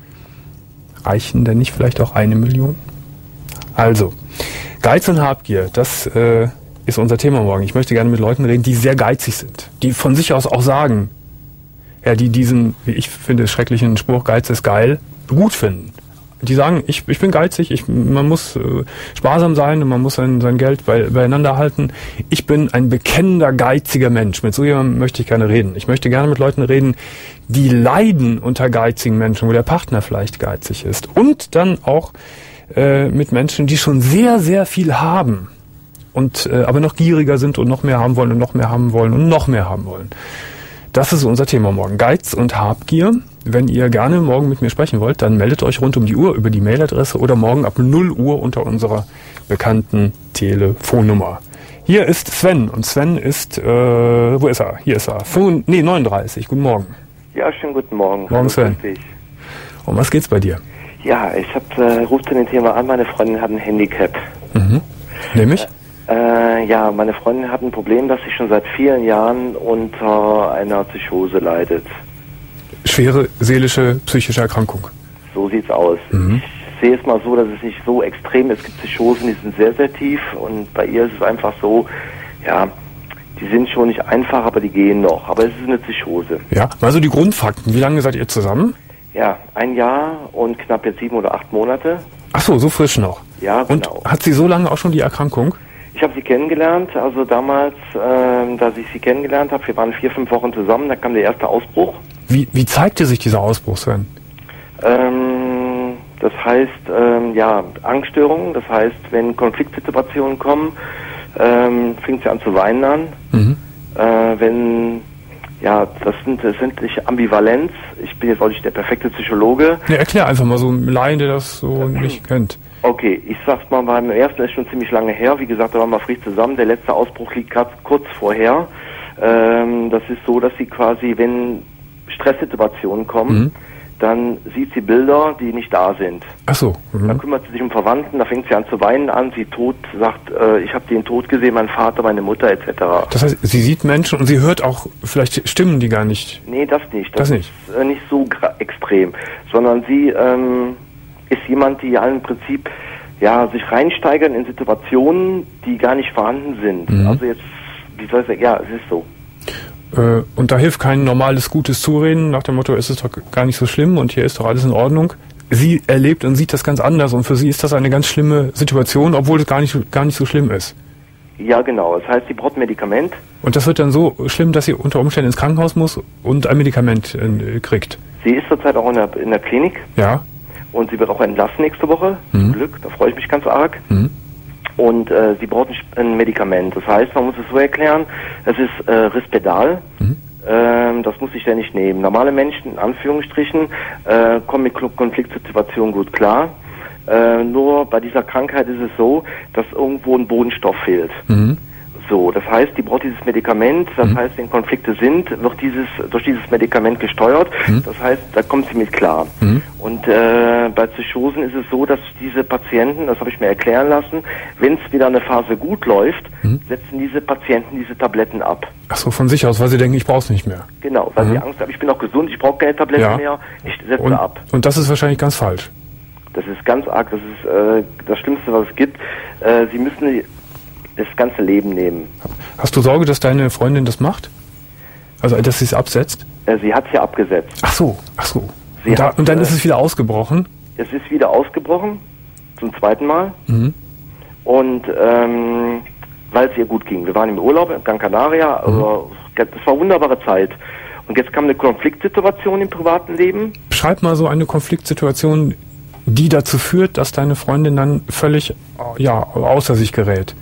D: Reichen denn nicht vielleicht auch eine Million? Also, Geiz und Habgier, das äh, ist unser Thema morgen. Ich möchte gerne mit Leuten reden, die sehr geizig sind, die von sich aus auch sagen, ja, die diesen, wie ich finde, schrecklichen Spruch, Geiz ist geil, gut finden. Die sagen, ich, ich bin geizig, ich, man muss äh, sparsam sein und man muss sein, sein Geld bei, beieinander halten. Ich bin ein bekennender, geiziger Mensch. Mit so jemandem möchte ich gerne reden. Ich möchte gerne mit Leuten reden, die leiden unter geizigen Menschen, wo der Partner vielleicht geizig ist. Und dann auch äh, mit Menschen, die schon sehr, sehr viel haben und äh, aber noch gieriger sind und noch mehr haben wollen und noch mehr haben wollen und noch mehr haben wollen. Das ist unser Thema morgen. Geiz und Habgier. Wenn ihr gerne morgen mit mir sprechen wollt, dann meldet euch rund um die Uhr über die Mailadresse oder morgen ab null Uhr unter unserer bekannten Telefonnummer. Hier ist Sven und Sven ist, äh, wo ist er? Hier ist er. Fün- nee, neununddreißig. Guten Morgen.
H: Ja, schönen guten Morgen.
D: Morgen, Sven. Um was geht's bei dir?
H: Ja, ich hab, äh, rufe zu dem Thema an, meine Freundin hat ein Handicap.
D: Mhm. Nämlich?
H: Äh, ja, meine Freundin hat ein Problem, dass sie schon seit vielen Jahren unter einer Psychose leidet.
D: Schwere seelische, psychische Erkrankung.
H: So sieht's aus.
D: Mhm.
H: Ich sehe es mal so, dass es nicht so extrem ist. Es gibt Psychosen, die sind sehr, sehr tief und bei ihr ist es einfach so, ja, die sind schon nicht einfach, aber die gehen noch. Aber es ist eine Psychose.
D: Ja, also die Grundfakten. Wie lange seid ihr zusammen?
H: Ja, ein Jahr und knapp jetzt sieben oder acht Monate.
D: Ach so, so frisch noch.
H: Ja, genau.
D: Und hat sie so lange auch schon die Erkrankung?
H: Ich habe sie kennengelernt, also damals, ähm, dass ich sie kennengelernt habe, wir waren vier, fünf Wochen zusammen, da kam der erste Ausbruch.
D: Wie, wie zeigte sich dieser Ausbruch, Sven?
H: Ähm, das heißt, ähm, ja, Angststörungen, das heißt, wenn Konfliktsituationen kommen, ähm, fängt sie an zu weinen an. Mhm. Äh, wenn, ja, das sind, das sind nicht Ambivalenz, ich bin jetzt auch nicht der perfekte Psychologe.
D: Ja, erklär einfach mal so ein Laien, der das so nicht kennt.
H: Okay, ich sag's mal, beim ersten ist schon ziemlich lange her. Wie gesagt, da waren wir frisch zusammen. Der letzte Ausbruch liegt grad kurz vorher. Ähm, das ist so, dass sie quasi, wenn Stresssituationen kommen, mhm. dann sieht sie Bilder, die nicht da sind.
D: Ach so. Mhm.
H: Dann kümmert sie sich um Verwandten, da fängt sie an zu weinen an. Sie tot sagt, äh, ich habe den Tod gesehen, mein Vater, meine Mutter et cetera.
D: Das heißt, sie sieht Menschen und sie hört auch vielleicht Stimmen, die gar nicht...
H: Nee, das nicht. Das,
D: das nicht.
H: ist äh, nicht so gra- extrem. Sondern sie... Ähm, ist jemand, die ja im Prinzip ja sich reinsteigern in Situationen, die gar nicht vorhanden sind. Mhm. Also jetzt, wie soll ich sagen, ja, es ist so.
D: Äh, und da hilft kein normales, gutes Zureden nach dem Motto, es ist doch gar nicht so schlimm und hier ist doch alles in Ordnung. Sie erlebt und sieht das ganz anders und für sie ist das eine ganz schlimme Situation, obwohl es gar nicht, gar nicht so schlimm ist.
H: Ja, genau. Das heißt, sie braucht ein Medikament.
D: Und das wird dann so schlimm, dass sie unter Umständen ins Krankenhaus muss und ein Medikament äh, kriegt.
H: Sie ist zurzeit auch in der, in der Klinik.
D: Ja.
H: Und sie wird auch entlassen nächste Woche, mhm. zum Glück, da freue ich mich ganz arg. Mhm. Und äh, sie braucht ein Medikament. Das heißt, man muss es so erklären, es ist äh, Risperdal, mhm. ähm, das muss ich ja nicht nehmen. Normale Menschen, in Anführungsstrichen, äh, kommen mit Konfliktsituationen gut klar. Äh, nur bei dieser Krankheit ist es so, dass irgendwo ein Bodenstoff fehlt. Mhm. So, das heißt, die braucht dieses Medikament, das mhm. heißt, wenn Konflikte sind, wird dieses durch dieses Medikament gesteuert, mhm. das heißt, da kommt sie mit klar. Mhm. Und äh, bei Psychosen ist es so, dass diese Patienten, das habe ich mir erklären lassen, wenn es wieder eine Phase gut läuft, mhm. setzen diese Patienten diese Tabletten ab.
D: Ach so, von sich aus, weil sie denken, ich brauche es nicht mehr.
H: Genau, weil mhm. sie Angst haben, ich bin auch gesund, ich brauche keine Tabletten ja. mehr, ich setze
D: und,
H: ab.
D: Und das ist wahrscheinlich ganz falsch.
H: Das ist ganz arg, das ist äh, das Schlimmste, was es gibt. Äh, sie müssen das ganze Leben nehmen.
D: Hast du Sorge, dass deine Freundin das macht? Also, dass sie es absetzt?
H: Äh, sie hat es ja abgesetzt.
D: Ach so, ach so. Und, da, und dann äh, ist es wieder ausgebrochen?
H: Es ist wieder ausgebrochen, zum zweiten Mal. Mhm. Und ähm, weil es ihr gut ging. Wir waren im Urlaub in Gran Canaria, also mhm. das war eine wunderbare Zeit. Und jetzt kam eine Konfliktsituation im privaten Leben.
D: Beschreib mal so eine Konfliktsituation, die dazu führt, dass deine Freundin dann völlig ja, außer sich gerät.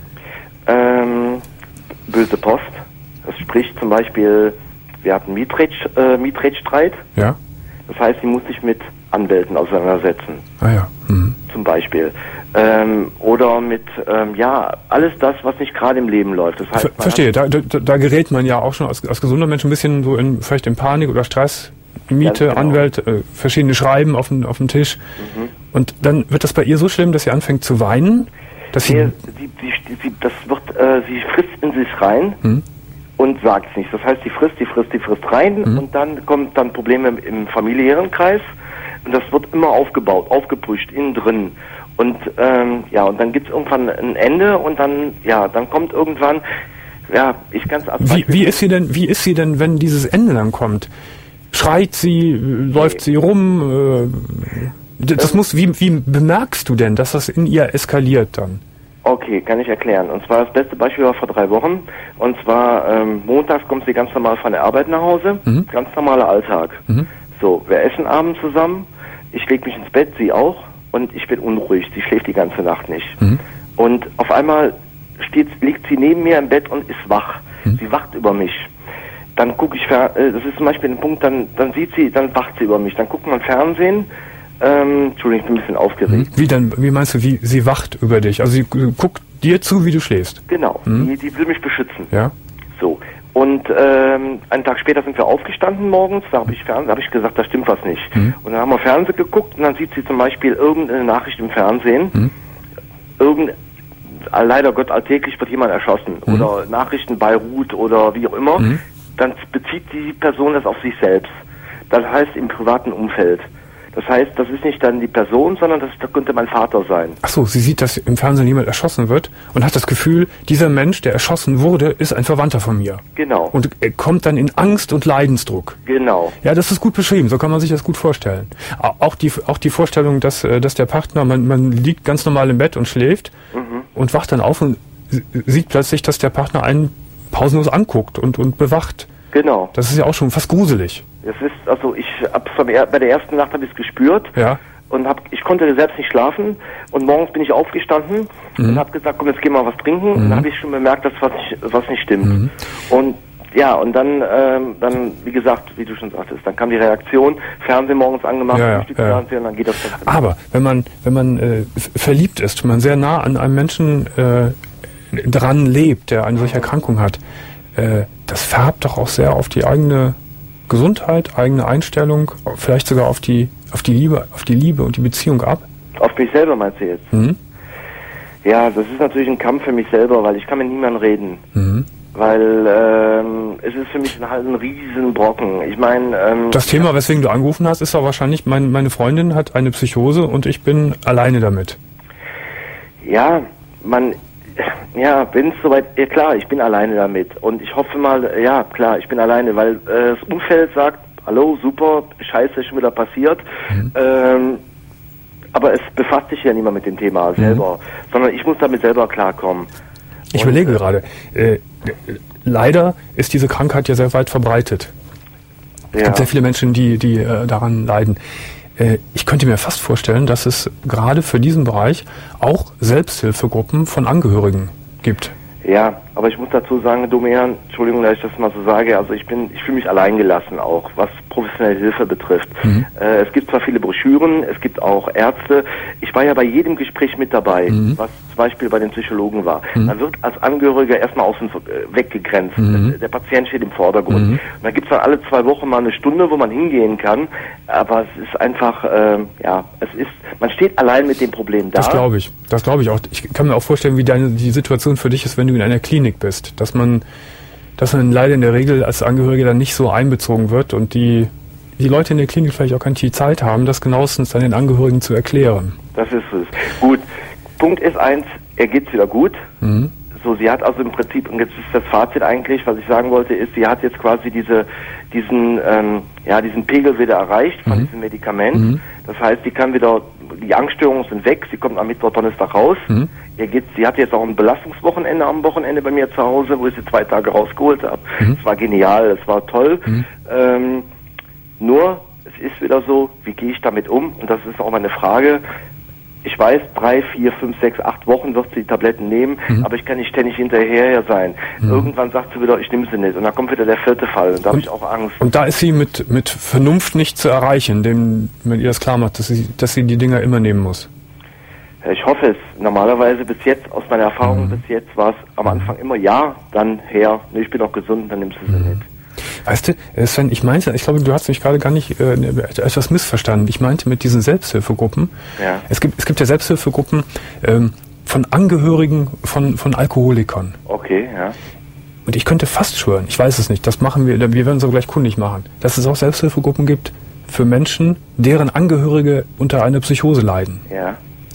H: Ähm, böse Post. Das spricht zum Beispiel, wir hatten Mietrecht, äh, Mietrechtsstreit.
D: Ja.
H: Das heißt, sie muss sich mit Anwälten auseinandersetzen.
D: Ah ja. Mhm.
H: Zum Beispiel. Ähm, oder mit, ähm, ja, alles das, was nicht gerade im Leben läuft. Das heißt,
D: Ver- verstehe, da, da, da gerät man ja auch schon als, als gesunder Mensch ein bisschen so in, vielleicht in Panik oder Stress. Miete, genau. Anwälte, äh, verschiedene Schreiben auf dem auf dem Tisch. Mhm. Und dann wird das bei ihr so schlimm, dass sie anfängt zu weinen? Dass sie,
H: nee, sie, sie, sie, das wird, äh, sie frisst in sich rein hm. und sagt es nicht. Das heißt, sie frisst, die frisst, die frisst rein hm. und dann kommt dann Probleme im, im familiären Kreis und das wird immer aufgebaut, aufgepusht, innen drin. Und ähm, ja, und dann gibt es irgendwann ein Ende und dann, ja, dann kommt irgendwann, ja, ich ganz
D: wie, wie ist sie denn, wie ist sie denn, wenn dieses Ende dann kommt? Schreit sie, nee. läuft sie rum? Äh, Das muss, wie, wie bemerkst du denn, dass das in ihr eskaliert dann?
H: Okay, kann ich erklären. Und zwar das beste Beispiel war vor drei Wochen. Und zwar ähm, montags kommt sie ganz normal von der Arbeit nach Hause. Mhm. Ganz normaler Alltag. Mhm. So, wir essen abends zusammen. Ich lege mich ins Bett, sie auch. Und ich bin unruhig. Sie schläft die ganze Nacht nicht. Mhm. Und auf einmal steht, liegt sie neben mir im Bett und ist wach. Mhm. Sie wacht über mich. Dann gucke ich, das ist zum Beispiel ein Punkt, dann, dann sieht sie, dann wacht sie über mich. Dann guckt man Fernsehen. Ähm, Entschuldigung, ich bin ein bisschen aufgeregt.
D: Wie denn, wie meinst du, wie sie wacht über dich? Also sie guckt dir zu, wie du schläfst?
H: Genau, hm? die, die will mich beschützen.
D: Ja.
H: So. Und ähm, einen Tag später sind wir aufgestanden morgens, da habe ich, Fern- hab ich gesagt, da stimmt was nicht. Hm? Und dann haben wir Fernsehen geguckt und dann sieht sie zum Beispiel irgendeine Nachricht im Fernsehen, hm? irgend, leider Gott, alltäglich wird jemand erschossen hm? oder Nachrichten Beirut oder wie auch immer, hm? dann bezieht die Person das auf sich selbst. Das heißt im privaten Umfeld. Das heißt, das ist nicht dann die Person, sondern das, das könnte mein Vater sein.
D: Ach so, sie sieht, dass im Fernsehen jemand erschossen wird und hat das Gefühl, dieser Mensch, der erschossen wurde, ist ein Verwandter von mir.
H: Genau.
D: Und er kommt dann in Angst und Leidensdruck.
H: Genau.
D: Ja, das ist gut beschrieben, so kann man sich das gut vorstellen. Auch die, auch die Vorstellung, dass, dass der Partner, man, man liegt ganz normal im Bett und schläft mhm. und wacht dann auf und sieht plötzlich, dass der Partner einen pausenlos anguckt und, und bewacht.
H: Genau.
D: Das ist ja auch schon fast gruselig.
H: Das ist, also ich hab bei der ersten Nacht habe ich es gespürt
D: ja.
H: und hab, ich konnte selbst nicht schlafen und morgens bin ich aufgestanden mhm. und habe gesagt, komm, jetzt gehen wir was trinken mhm. und dann habe ich schon bemerkt, dass was nicht, was nicht stimmt. Mhm. Und ja, und dann, ähm, dann, wie gesagt, wie du schon sagtest, dann kam die Reaktion, Fernsehen morgens angemacht,
D: ja, ja, ja.
H: Fernsehen, und dann geht das dann.
D: Aber wenn man, wenn man äh, verliebt ist, wenn man sehr nah an einem Menschen äh, dran lebt, der eine solche Erkrankung hat, äh, das färbt doch auch sehr auf die eigene Gesundheit, eigene Einstellung, vielleicht sogar auf die, auf die Liebe, auf die Liebe und die Beziehung ab.
H: Auf mich selber meinst du jetzt?
D: Mhm.
H: Ja, das ist natürlich ein Kampf für mich selber, weil ich kann mit niemandem reden.
D: Mhm.
H: Weil ähm, es ist für mich halt ein Riesenbrocken. Ich meine... Ähm,
D: das Thema, weswegen du angerufen hast, ist doch wahrscheinlich, mein, meine Freundin hat eine Psychose und ich bin alleine damit.
H: Ja, man... Ja, wenn es soweit, ja klar, ich bin alleine damit und ich hoffe mal, ja klar, ich bin alleine, weil äh, das Umfeld sagt, hallo, super, Scheiße, ist schon wieder passiert, mhm. ähm, aber es befasst sich ja niemand mit dem Thema selber, mhm. sondern ich muss damit selber klarkommen.
D: Ich
H: und,
D: überlege gerade, äh, leider ist diese Krankheit ja sehr weit verbreitet. Es
H: ja.
D: gibt sehr viele Menschen, die, die äh, daran leiden. Ich könnte mir fast vorstellen, dass es gerade für diesen Bereich auch Selbsthilfegruppen von Angehörigen gibt.
H: Ja, aber ich muss dazu sagen, Domian, Entschuldigung, dass ich das mal so sage, also ich bin, ich fühle mich alleingelassen auch, was professionelle Hilfe betrifft. Mhm. Äh, es gibt zwar viele Broschüren, es gibt auch Ärzte. Ich war ja bei jedem Gespräch mit dabei, mhm. was zum Beispiel bei den Psychologen war. Mhm. Man wird als Angehöriger erstmal außen äh, weggegrenzt. Mhm. Der Patient steht im Vordergrund. Mhm. Und dann gibt es dann alle zwei Wochen mal eine Stunde, wo man hingehen kann. Aber es ist einfach, äh, ja, es ist, man steht allein mit dem Problem da.
D: Das glaube ich. Das glaube ich auch. Ich kann mir auch vorstellen, wie deine die Situation für dich ist, wenn du in einer Klinik bist, dass man, dass man leider in der Regel als Angehörige dann nicht so einbezogen wird und die, die Leute in der Klinik vielleicht auch gar nicht die Zeit haben, das genauestens dann den Angehörigen zu erklären.
H: Das ist es. Gut. Punkt ist eins, er geht's wieder gut. Mhm. So, sie hat also im Prinzip, und jetzt ist das Fazit eigentlich, was ich sagen wollte, ist, sie hat jetzt quasi diese, diesen, ähm, ja, diesen Pegel wieder erreicht von mhm. diesem Medikament. Mhm. Das heißt, sie kann wieder, die Angststörungen sind weg, sie kommt am Mittwoch, Donnerstag raus. Mhm. Ihr geht, sie hat jetzt auch ein Belastungswochenende am Wochenende bei mir zu Hause, wo ich sie zwei Tage rausgeholt habe.
D: Mhm.
H: Es war genial, es war toll. Mhm. Ähm, nur, es ist wieder so, wie gehe ich damit um? Und das ist auch meine Frage. Ich weiß, drei, vier, fünf, sechs, acht Wochen wird sie die Tabletten nehmen, mhm. aber ich kann nicht ständig hinterher sein. Mhm. Irgendwann sagt sie wieder, ich nehme sie nicht. Und dann kommt wieder der vierte Fall und da habe ich auch Angst.
D: Und da ist sie mit, mit Vernunft nicht zu erreichen, indem man ihr das klar macht, dass sie, dass sie die Dinger immer nehmen muss.
H: Ich hoffe es. Normalerweise bis jetzt, aus meiner Erfahrung mhm. bis jetzt, war es am Anfang immer ja, dann her, nee, ich bin auch gesund, dann nimmst du sie mhm. nicht.
D: Weißt du, Sven, ich meinte, ich glaube, du hast mich gerade gar nicht äh, etwas missverstanden. Ich meinte mit diesen Selbsthilfegruppen,
H: Ja.
D: es gibt, es gibt ja Selbsthilfegruppen ähm, von Angehörigen von, von Alkoholikern.
H: Okay, ja.
D: Und ich könnte fast schwören, ich weiß es nicht, das machen wir, wir werden es auch gleich kundig machen, dass es auch Selbsthilfegruppen gibt für Menschen, deren Angehörige unter einer Psychose leiden.
H: Ja.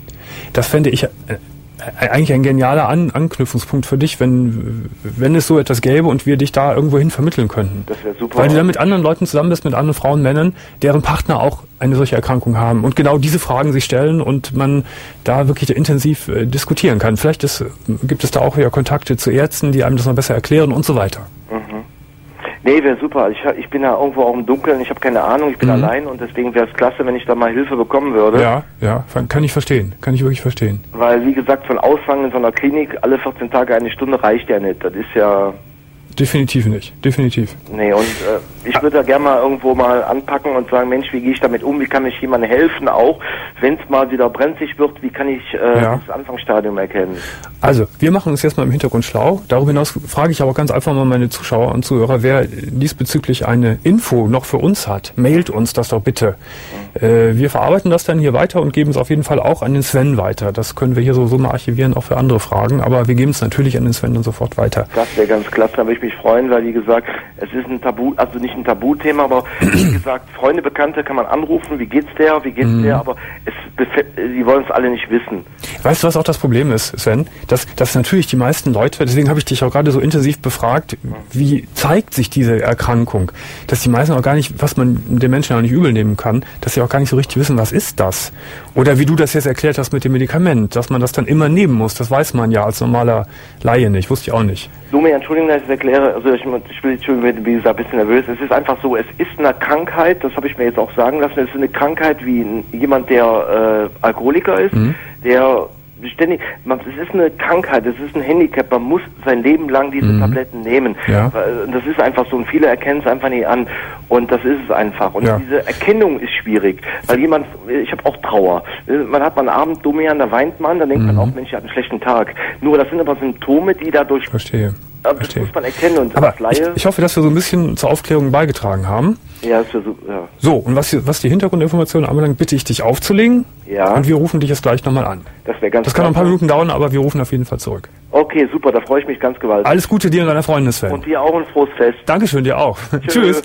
D: Das fände ich äh, eigentlich ein genialer An- Anknüpfungspunkt für dich, wenn, wenn es so etwas gäbe und wir dich da irgendwo hin vermitteln könnten.
H: Das wäre super.
D: Weil du dann mit anderen Leuten zusammen bist, mit anderen Frauen, Männern, deren Partner auch eine solche Erkrankung haben und genau diese Fragen sich stellen und man da wirklich intensiv äh, diskutieren kann. Vielleicht ist, gibt es da auch wieder Kontakte zu Ärzten, die einem das noch besser erklären und so weiter.
H: Mhm. Nee, wäre super. Ich, ich bin da irgendwo auch im Dunkeln, ich habe keine Ahnung, ich bin
D: Mhm.
H: allein und deswegen wäre es klasse, wenn ich da mal Hilfe bekommen würde.
D: Ja, ja, kann ich verstehen. Kann ich wirklich verstehen.
H: Weil, wie gesagt, von Ausfangen in so einer Klinik alle vierzehn Tage eine Stunde reicht ja nicht. Das ist ja...
D: Definitiv nicht. Definitiv.
H: Nee, und äh, ich würde da gerne mal irgendwo mal anpacken und sagen, Mensch, wie gehe ich damit um? Wie kann ich jemandem helfen? Auch wenn es mal wieder brenzlig wird, wie kann ich äh,
D: Ja.
H: das Anfangsstadium erkennen?
D: Also, wir machen uns jetzt mal im Hintergrund schlau. Darüber hinaus frage ich aber ganz einfach mal meine Zuschauer und Zuhörer, wer diesbezüglich eine Info noch für uns hat, mailt uns das doch bitte. Äh, wir verarbeiten das dann hier weiter und geben es auf jeden Fall auch an den Sven weiter. Das können wir hier so, so mal archivieren, auch für andere Fragen, aber wir geben es natürlich an den Sven dann sofort weiter.
H: Das wäre ganz klasse, da würde ich mich freuen, weil, wie gesagt, es ist ein Tabu, also nicht ein Tabuthema, aber wie gesagt, Freunde, Bekannte kann man anrufen, wie geht's der, wie geht's
D: Mhm.
H: der, aber es befe- sie wollen es alle nicht wissen.
D: Weißt du, was auch das Problem ist, Sven? Dass, dass natürlich die meisten Leute, deswegen habe ich dich auch gerade so intensiv befragt, wie zeigt sich diese Erkrankung? Dass die meisten auch gar nicht, was man den Menschen auch nicht übel nehmen kann, dass sie auch gar nicht so richtig wissen, was ist das? Oder wie du das jetzt erklärt hast mit dem Medikament, dass man das dann immer nehmen muss, das weiß man ja als normaler Laie nicht, wusste ich auch nicht.
H: So, mir Entschuldigung, dass ich es erkläre, also ich, ich will, Entschuldigung, wie gesagt, ein bisschen nervös. Es ist einfach so, es ist eine Krankheit, das habe ich mir jetzt auch sagen lassen, es ist eine Krankheit wie ein, jemand, der äh, Alkoholiker ist,
D: Mhm.
H: der ständig, man, es ist eine Krankheit, es ist ein Handicap, man muss sein Leben lang diese
D: Mhm.
H: Tabletten nehmen.
D: Ja.
H: Weil, das ist einfach so und viele erkennen es einfach nicht an und das ist es einfach. Und
D: Ja.
H: diese Erkennung ist schwierig, weil jemand, ich habe auch Trauer, man hat mal einen Abend, Domian, da weint man, dann denkt
D: Mhm.
H: man auch, Mensch, ich hatte einen schlechten Tag. Nur das sind aber Symptome, die dadurch
D: Verstehe.
H: aber das
D: Verstehe.
H: muss man erkennen und
D: Aber
H: als Laie,
D: ich, ich hoffe, dass wir so ein bisschen zur Aufklärung beigetragen haben.
H: ja, das wäre so, ja.
D: So, und was, die- was die Hintergrundinformationen anbelangt, bitte ich dich aufzulegen.
H: Ja.
D: Und wir rufen dich jetzt gleich nochmal an.
H: Das wäre ganz
D: Das kann noch ein paar
H: klasse.
D: Minuten dauern, aber wir rufen auf jeden Fall zurück.
H: Okay, super, da freue ich mich ganz gewaltig.
D: Alles Gute dir und deiner Freundin, Sven.
H: Und dir auch ein frohes Fest.
D: Dankeschön, dir auch. Tschüss.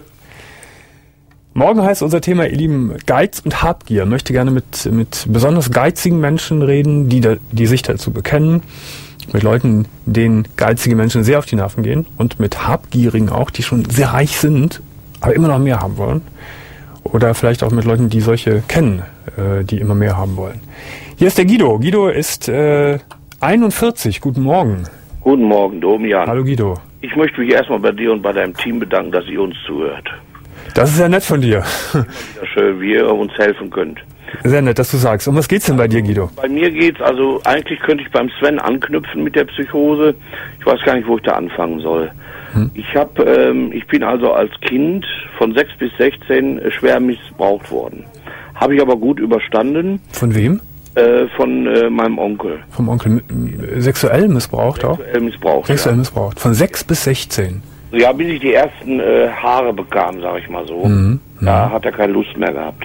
D: Morgen heißt unser Thema, ihr Lieben, Geiz und Habgier. Ich möchte gerne mit, mit besonders geizigen Menschen reden, die, da, die sich dazu bekennen. Mit Leuten, denen geizige Menschen sehr auf die Nerven gehen. Und mit Habgierigen auch, die schon sehr reich sind, aber immer noch mehr haben wollen. Oder vielleicht auch mit Leuten, die solche kennen, äh, die immer mehr haben wollen. Hier ist der Guido. Guido ist äh, einundvierzig. Guten Morgen.
I: Guten Morgen, Domian.
D: Hallo Guido.
I: Ich möchte mich erstmal bei dir und bei deinem Team bedanken, dass ihr uns zuhört.
D: Das ist sehr nett von dir.
I: Wieder schön, wie ihr uns helfen könnt.
D: Sehr nett, dass du sagst. Um was geht's denn bei dir, Guido?
I: Bei mir geht's, also eigentlich könnte ich beim Sven anknüpfen mit der Psychose. Ich weiß gar nicht, wo ich da anfangen soll. Hm. Ich hab, ähm, ich bin also als Kind von sechs bis sechzehn schwer missbraucht worden. Habe ich aber gut überstanden.
D: Von wem?
I: Äh, von äh, meinem Onkel.
D: Vom Onkel äh, sexuell missbraucht auch?
I: Sexuell missbraucht,
D: Sexuell
I: ja.
D: missbraucht. Von sechs bis sechzehn.
I: Ja, bis ich die ersten äh, Haare bekam, sag ich mal so.
D: Mhm.
I: Da hat er keine Lust mehr gehabt.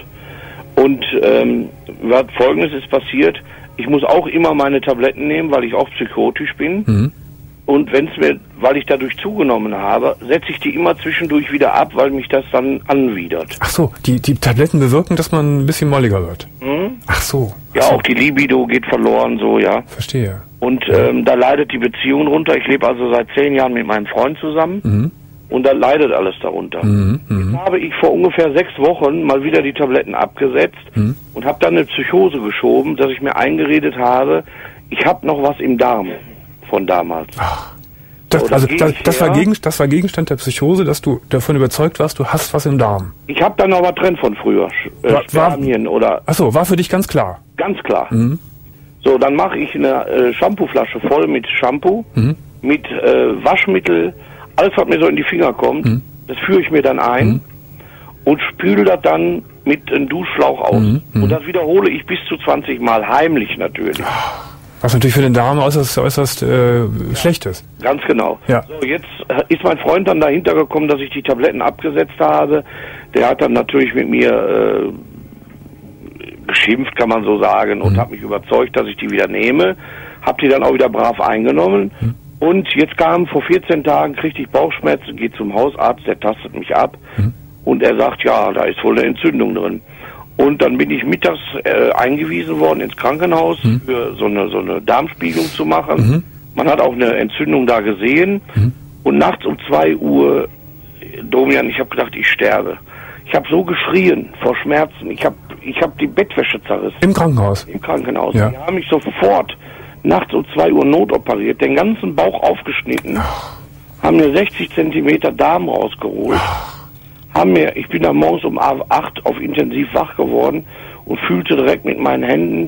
I: Und ähm, was Folgendes ist passiert, ich muss auch immer meine Tabletten nehmen, weil ich auch psychotisch bin.
D: Mhm.
I: Und wenn es mir, weil ich dadurch zugenommen habe, setze ich die immer zwischendurch wieder ab, weil mich das dann anwidert.
D: Ach so, die, die Tabletten bewirken, dass man ein bisschen molliger wird.
I: Hm?
D: Ach so.
I: Ja,
D: Ach so.
I: auch die Libido geht verloren, so, ja.
D: Verstehe.
I: Und ähm, da leidet die Beziehung runter. Ich lebe also seit zehn Jahren mit meinem Freund zusammen.
D: Mhm.
I: Und da leidet alles darunter.
D: Mhm. Mhm.
I: Jetzt habe ich vor ungefähr sechs Wochen mal wieder die Tabletten abgesetzt
D: Mhm.
I: und habe dann eine Psychose geschoben, dass ich mir eingeredet habe, ich habe noch was im Darm von damals.
D: Das,
I: So, dann
D: also
I: geh
D: das,
I: ich
D: das, war
I: her.
D: Gegen, das war Gegenstand der Psychose, dass du davon überzeugt warst, du hast was im Darm.
I: Ich habe da noch was drin von früher, Sch- äh,
D: War- war-
I: Spermien oder
D: Ach so, war für dich ganz klar.
I: ganz klar.
D: Mhm.
I: So, dann mache ich eine äh, Shampooflasche voll mit Shampoo,
D: Mhm.
I: mit äh, Waschmittel, alles was mir so in die Finger kommt,
D: Mhm.
I: das führe ich mir dann ein
D: Mhm.
I: und spüle das dann mit einem Duschschlauch aus.
D: Mhm. Mhm.
I: Und das wiederhole ich bis zu zwanzig Mal, heimlich natürlich.
D: Was natürlich für den Darm äußerst, äußerst äh, ja. schlecht ist.
I: Ganz genau.
D: Ja.
I: So, jetzt ist mein Freund dann dahinter gekommen, dass ich die Tabletten abgesetzt habe. Der hat dann natürlich mit mir äh, geschimpft, kann man so sagen, und mhm. hat mich überzeugt, dass ich die wieder nehme. Hab die dann auch wieder brav eingenommen. Mhm. Und jetzt kam vor vierzehn Tagen, kriegte ich Bauchschmerzen, gehe zum Hausarzt, der tastet mich ab. Mhm. Und er sagt, ja, da ist wohl eine Entzündung drin. Und dann bin ich mittags äh, eingewiesen worden ins Krankenhaus mhm. für so eine, so eine Darmspiegelung zu machen. Mhm. Man hat auch eine Entzündung da gesehen. Mhm. Und nachts um zwei Uhr, Domian, ich habe gedacht, ich sterbe. Ich habe so geschrien vor Schmerzen. Ich habe ich hab die Bettwäsche zerrissen.
D: Im Krankenhaus?
I: Im Krankenhaus.
D: Ja.
I: Die haben mich sofort nachts um zwei Uhr notoperiert, den ganzen Bauch aufgeschnitten, oh. haben mir sechzig Zentimeter Darm rausgeholt. Oh. Haben mir, ich bin da morgens um acht auf intensiv wach geworden und fühlte direkt mit meinen Händen,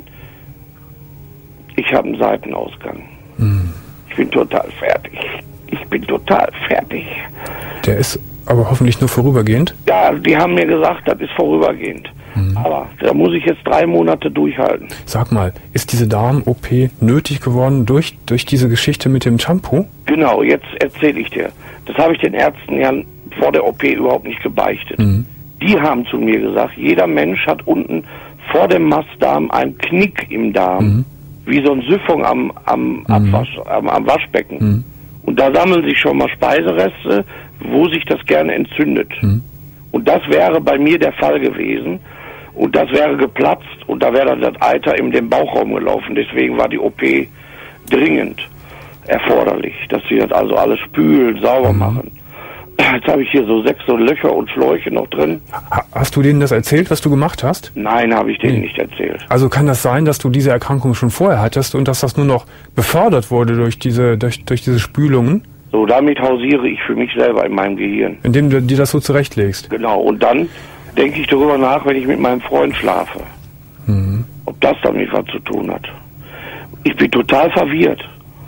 I: ich habe einen Seitenausgang. Mhm. Ich bin total fertig. Ich bin total fertig.
D: Der ist aber hoffentlich nur vorübergehend?
I: Ja, die haben mir gesagt, das ist vorübergehend. Mhm. Aber da muss ich jetzt drei Monate durchhalten.
D: Sag mal, ist diese Darm-O P nötig geworden durch, durch diese Geschichte mit dem Shampoo?
I: Genau, jetzt erzähle ich dir. Das habe ich den Ärzten ja vor der O P überhaupt nicht gebeichtet. Mhm. Die haben zu mir gesagt, jeder Mensch hat unten vor dem Mastdarm einen Knick im Darm, mhm. wie so ein Siphon am, am, mhm. Abwasch, am, am Waschbecken. Mhm. Und da sammeln sich schon mal Speisereste, wo sich das gerne entzündet. Mhm. Und das wäre bei mir der Fall gewesen. Und das wäre geplatzt und da wäre dann das Eiter in den Bauchraum gelaufen. Deswegen war die O P dringend erforderlich, dass sie das also alles spülen, sauber mhm. machen. Jetzt habe ich hier so sechs so Löcher und Schläuche noch drin.
D: Hast du denen das erzählt, was du gemacht hast?
I: Nein, habe ich denen nee. nicht erzählt.
D: Also kann das sein, dass du diese Erkrankung schon vorher hattest und dass das nur noch befördert wurde durch diese, durch, durch diese Spülungen?
I: So, damit hausiere ich für mich selber in meinem Gehirn.
D: Indem du dir das so zurechtlegst?
I: Genau, und dann denke ich darüber nach, wenn ich mit meinem Freund schlafe. Mhm. Ob das damit was zu tun hat. Ich bin total verwirrt.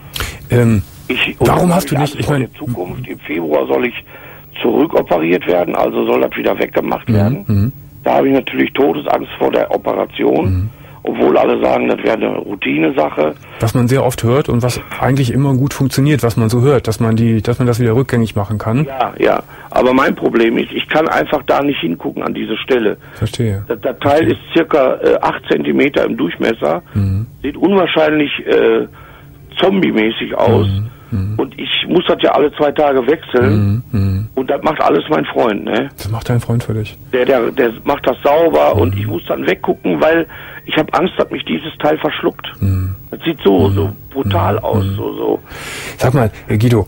D: Ähm, ich, warum hast du nicht... Ich meine,
I: Zukunft, im Februar soll ich zurückoperiert werden, also soll das wieder weggemacht werden. Mhm. Da habe ich natürlich Todesangst vor der Operation, mhm. obwohl alle sagen, das wäre eine Routinesache.
D: Was man sehr oft hört und was eigentlich immer gut funktioniert, was man so hört, dass man die, dass man das wieder rückgängig machen kann.
I: Ja, ja. Aber mein Problem ist, ich kann einfach da nicht hingucken an diese Stelle.
D: Verstehe.
I: Das, das Teil Verstehe. ist circa äh, acht Zentimeter im Durchmesser, mhm. sieht unwahrscheinlich äh, zombie-mäßig aus. Mhm. Mhm. Und ich muss das ja alle zwei Tage wechseln. Mhm. Mhm. Und das macht alles mein Freund, ne?
D: Das macht dein Freund für dich.
I: Der, der, der macht das sauber mhm. und ich muss dann weggucken, weil ich habe Angst, dass mich dieses Teil verschluckt. Mhm. Das sieht so, mhm. so brutal mhm. aus, so, so.
D: Sag mal, Guido,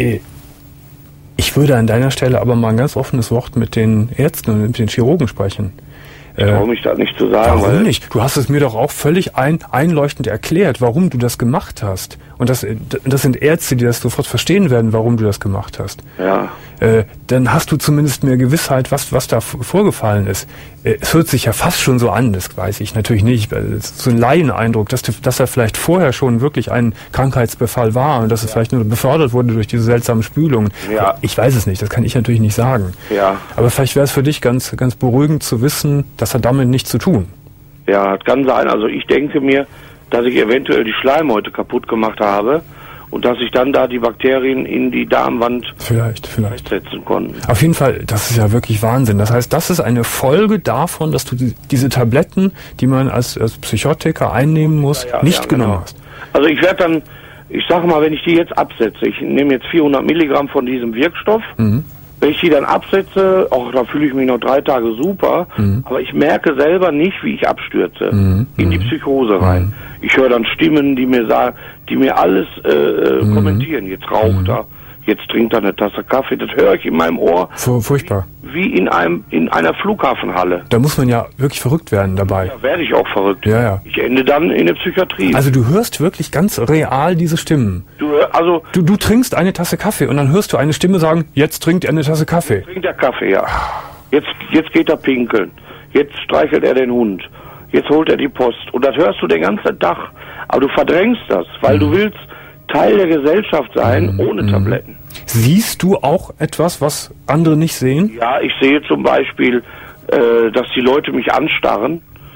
D: ich würde an deiner Stelle aber mal ein ganz offenes Wort mit den Ärzten und mit den Chirurgen sprechen.
I: Ich traue mich das nicht zu sagen.
D: Warum
I: weil
D: nicht? Du hast es mir doch auch völlig ein, einleuchtend erklärt, warum du das gemacht hast. Und das, das sind Ärzte, die das sofort verstehen werden, warum du das gemacht hast.
I: Ja.
D: Äh, dann hast du zumindest mehr Gewissheit, was, was da vorgefallen ist. Äh, es hört sich ja fast schon so an, das weiß ich natürlich nicht. Es ist so ein Laieneindruck, dass, dass da vielleicht vorher schon wirklich ein Krankheitsbefall war und dass es ja. vielleicht nur befördert wurde durch diese seltsamen Spülungen.
I: Ja.
D: Ich weiß es nicht, das kann ich natürlich nicht sagen.
I: Ja.
D: Aber vielleicht wäre es für dich ganz, ganz beruhigend zu wissen, das hat damit nichts zu tun.
I: Ja, das kann sein. Also ich denke mir, dass ich eventuell die Schleimhäute kaputt gemacht habe und dass sich dann da die Bakterien in die Darmwand
D: vielleicht, vielleicht.
I: setzen konnten.
D: Auf jeden Fall, das ist ja wirklich Wahnsinn. Das heißt, das ist eine Folge davon, dass du die, diese Tabletten, die man als, als Psychotiker einnehmen muss, ja, ja, nicht ja, genommen genau. hast.
I: Also ich werde dann, ich sage mal, wenn ich die jetzt absetze, ich nehme jetzt vierhundert Milligramm von diesem Wirkstoff, mhm. wenn ich die dann absetze, auch da fühle ich mich noch drei Tage super, mhm. aber ich merke selber nicht, wie ich abstürze mhm. in die Psychose rein. Mhm. Ich höre dann Stimmen, die mir sagen, die mir alles äh, mhm. kommentieren. Jetzt raucht mhm. er, jetzt trinkt er eine Tasse Kaffee. Das höre ich in meinem Ohr.
D: Furchtbar.
I: Wie, wie in einem in einer Flughafenhalle.
D: Da muss man ja wirklich verrückt werden dabei.
I: Da werde ich auch verrückt.
D: Ja, ja.
I: Ich ende dann in der Psychiatrie.
D: Also du hörst wirklich ganz real diese Stimmen.
I: Du, also
D: du, du trinkst eine Tasse Kaffee und dann hörst du eine Stimme sagen, jetzt trinkt er eine Tasse Kaffee.
I: Jetzt trinkt er Kaffee, ja. Jetzt, jetzt geht er pinkeln. Jetzt streichelt er den Hund. Jetzt holt er die Post. Und das hörst du den ganzen Tag. Aber du verdrängst das, weil mhm. du willst Teil der Gesellschaft sein, mhm. ohne Tabletten.
D: Siehst du auch etwas, was andere nicht sehen?
I: Ja, ich sehe zum Beispiel, äh, dass die Leute mich anstarren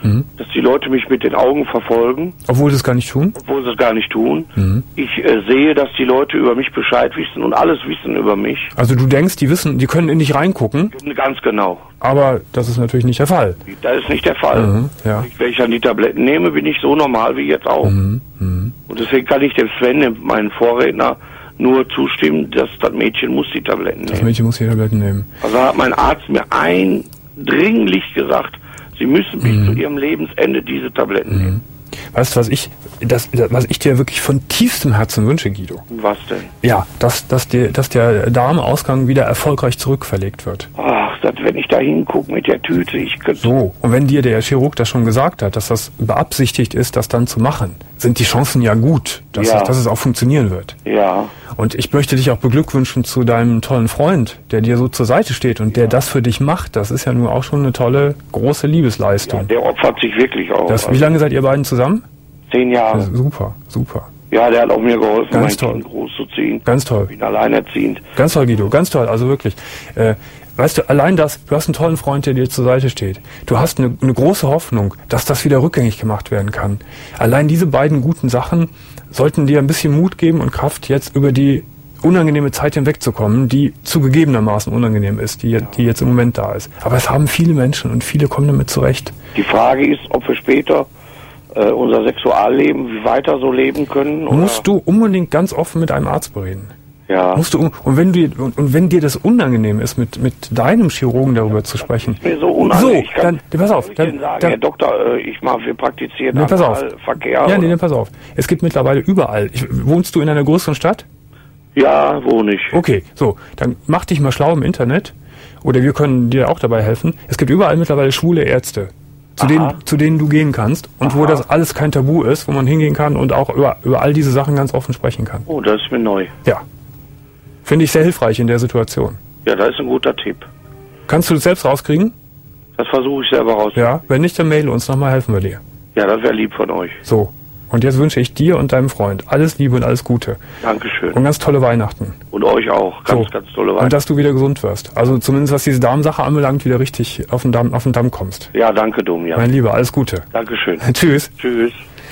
D: Mhm.
I: dass die Leute mich mit den Augen verfolgen.
D: Obwohl sie es gar nicht tun?
I: Obwohl sie es gar nicht tun.
D: Mhm.
I: Ich äh, sehe, dass die Leute über mich Bescheid wissen und alles wissen über mich.
D: Also du denkst, die wissen, die können in dich reingucken?
I: Ganz genau.
D: Aber das ist natürlich nicht der Fall.
I: Das ist nicht der Fall.
D: Mhm, ja.
I: Wenn ich dann die Tabletten nehme, bin ich so normal wie jetzt auch.
D: Mhm, mh.
I: Und deswegen kann ich dem Sven, meinen Vorredner, nur zustimmen, dass das Mädchen muss die Tabletten nehmen.
D: Das Mädchen muss die Tabletten nehmen.
I: Also hat mein Arzt mir eindringlich gesagt, Sie müssen bis
D: mhm.
I: zu Ihrem Lebensende diese Tabletten
D: mhm.
I: nehmen.
D: Weißt du, was ich, das, was ich dir wirklich von tiefstem Herzen wünsche, Guido?
I: Was denn?
D: Ja, dass, dass, die, dass der Darmausgang wieder erfolgreich zurückverlegt wird.
I: Ach, das, wenn ich da hingucke mit der Tüte, ich könnte...
D: So, und wenn dir der Chirurg das schon gesagt hat, dass das beabsichtigt ist, das dann zu machen, sind die Chancen ja gut, dass,
I: ja.
D: es, dass es auch funktionieren wird.
I: Ja.
D: Und ich möchte dich auch beglückwünschen zu deinem tollen Freund, der dir so zur Seite steht und der das für dich macht. Das ist ja nun auch schon eine tolle, große Liebesleistung.
I: Ja, der opfert sich wirklich auch.
D: Das, wie lange seid ihr beiden zusammen?
I: Zehn Jahre.
D: Das, super, super.
I: Ja, der hat auch mir geholfen,
D: Ganz
I: mein
D: toll.
I: Kind großzuziehen.
D: Ganz toll.
I: Ich bin alleinerziehend.
D: Ganz toll, Guido, ganz toll, also wirklich. Äh, weißt du, allein das, du hast einen tollen Freund, der dir zur Seite steht. Du hast eine, eine große Hoffnung, dass das wieder rückgängig gemacht werden kann. Allein diese beiden guten Sachen sollten dir ein bisschen Mut geben und Kraft, jetzt über die unangenehme Zeit hinwegzukommen, die zugegebenermaßen unangenehm ist, die, die jetzt im Moment da ist. Aber es haben viele Menschen und viele kommen damit zurecht.
I: Die Frage ist, ob wir später äh, unser Sexualleben weiter so leben können. Oder?
D: Musst du unbedingt ganz offen mit einem Arzt bereden.
I: Ja.
D: Musst du, und wenn du, und, und wenn dir das unangenehm ist, mit, mit deinem Chirurgen darüber zu sprechen.
I: Das ist mir so unangenehm.
D: So, dann, pass auf.
I: Dann, sagen,
D: dann,
I: Herr Doktor, ich mache, wir praktizieren
D: nee, pass auf.
I: Verkehr.
D: Ja, nee, nee, pass auf. Es gibt mittlerweile überall. Ich, wohnst du in einer größeren Stadt?
I: Ja, wohne ich.
D: Okay, so, dann mach dich mal schlau im Internet. Oder wir können dir auch dabei helfen. Es gibt überall mittlerweile schwule Ärzte, zu denen, zu denen du gehen kannst und Aha. wo das alles kein Tabu ist, wo man hingehen kann und auch über, über all diese Sachen ganz offen sprechen kann.
I: Oh, das ist mir neu.
D: Ja. Finde ich sehr hilfreich in der Situation.
I: Ja, das ist ein guter Tipp.
D: Kannst du das selbst rauskriegen?
I: Das versuche ich selber rauszukriegen.
D: Ja, wenn nicht, dann mail uns, nochmal helfen wir dir.
I: Ja, das wäre lieb von euch.
D: So, und jetzt wünsche ich dir und deinem Freund alles Liebe und alles Gute.
I: Dankeschön.
D: Und ganz tolle Weihnachten.
I: Und euch auch. Ganz,
D: so.
I: ganz tolle Weihnachten.
D: Und dass du wieder gesund wirst. Also zumindest was diese Darmsache anbelangt, wieder richtig auf den Damm, auf den Damm kommst.
I: Ja, danke, Domian.
D: Mein Lieber, alles Gute.
I: Dankeschön.
D: Tschüss.
I: Tschüss.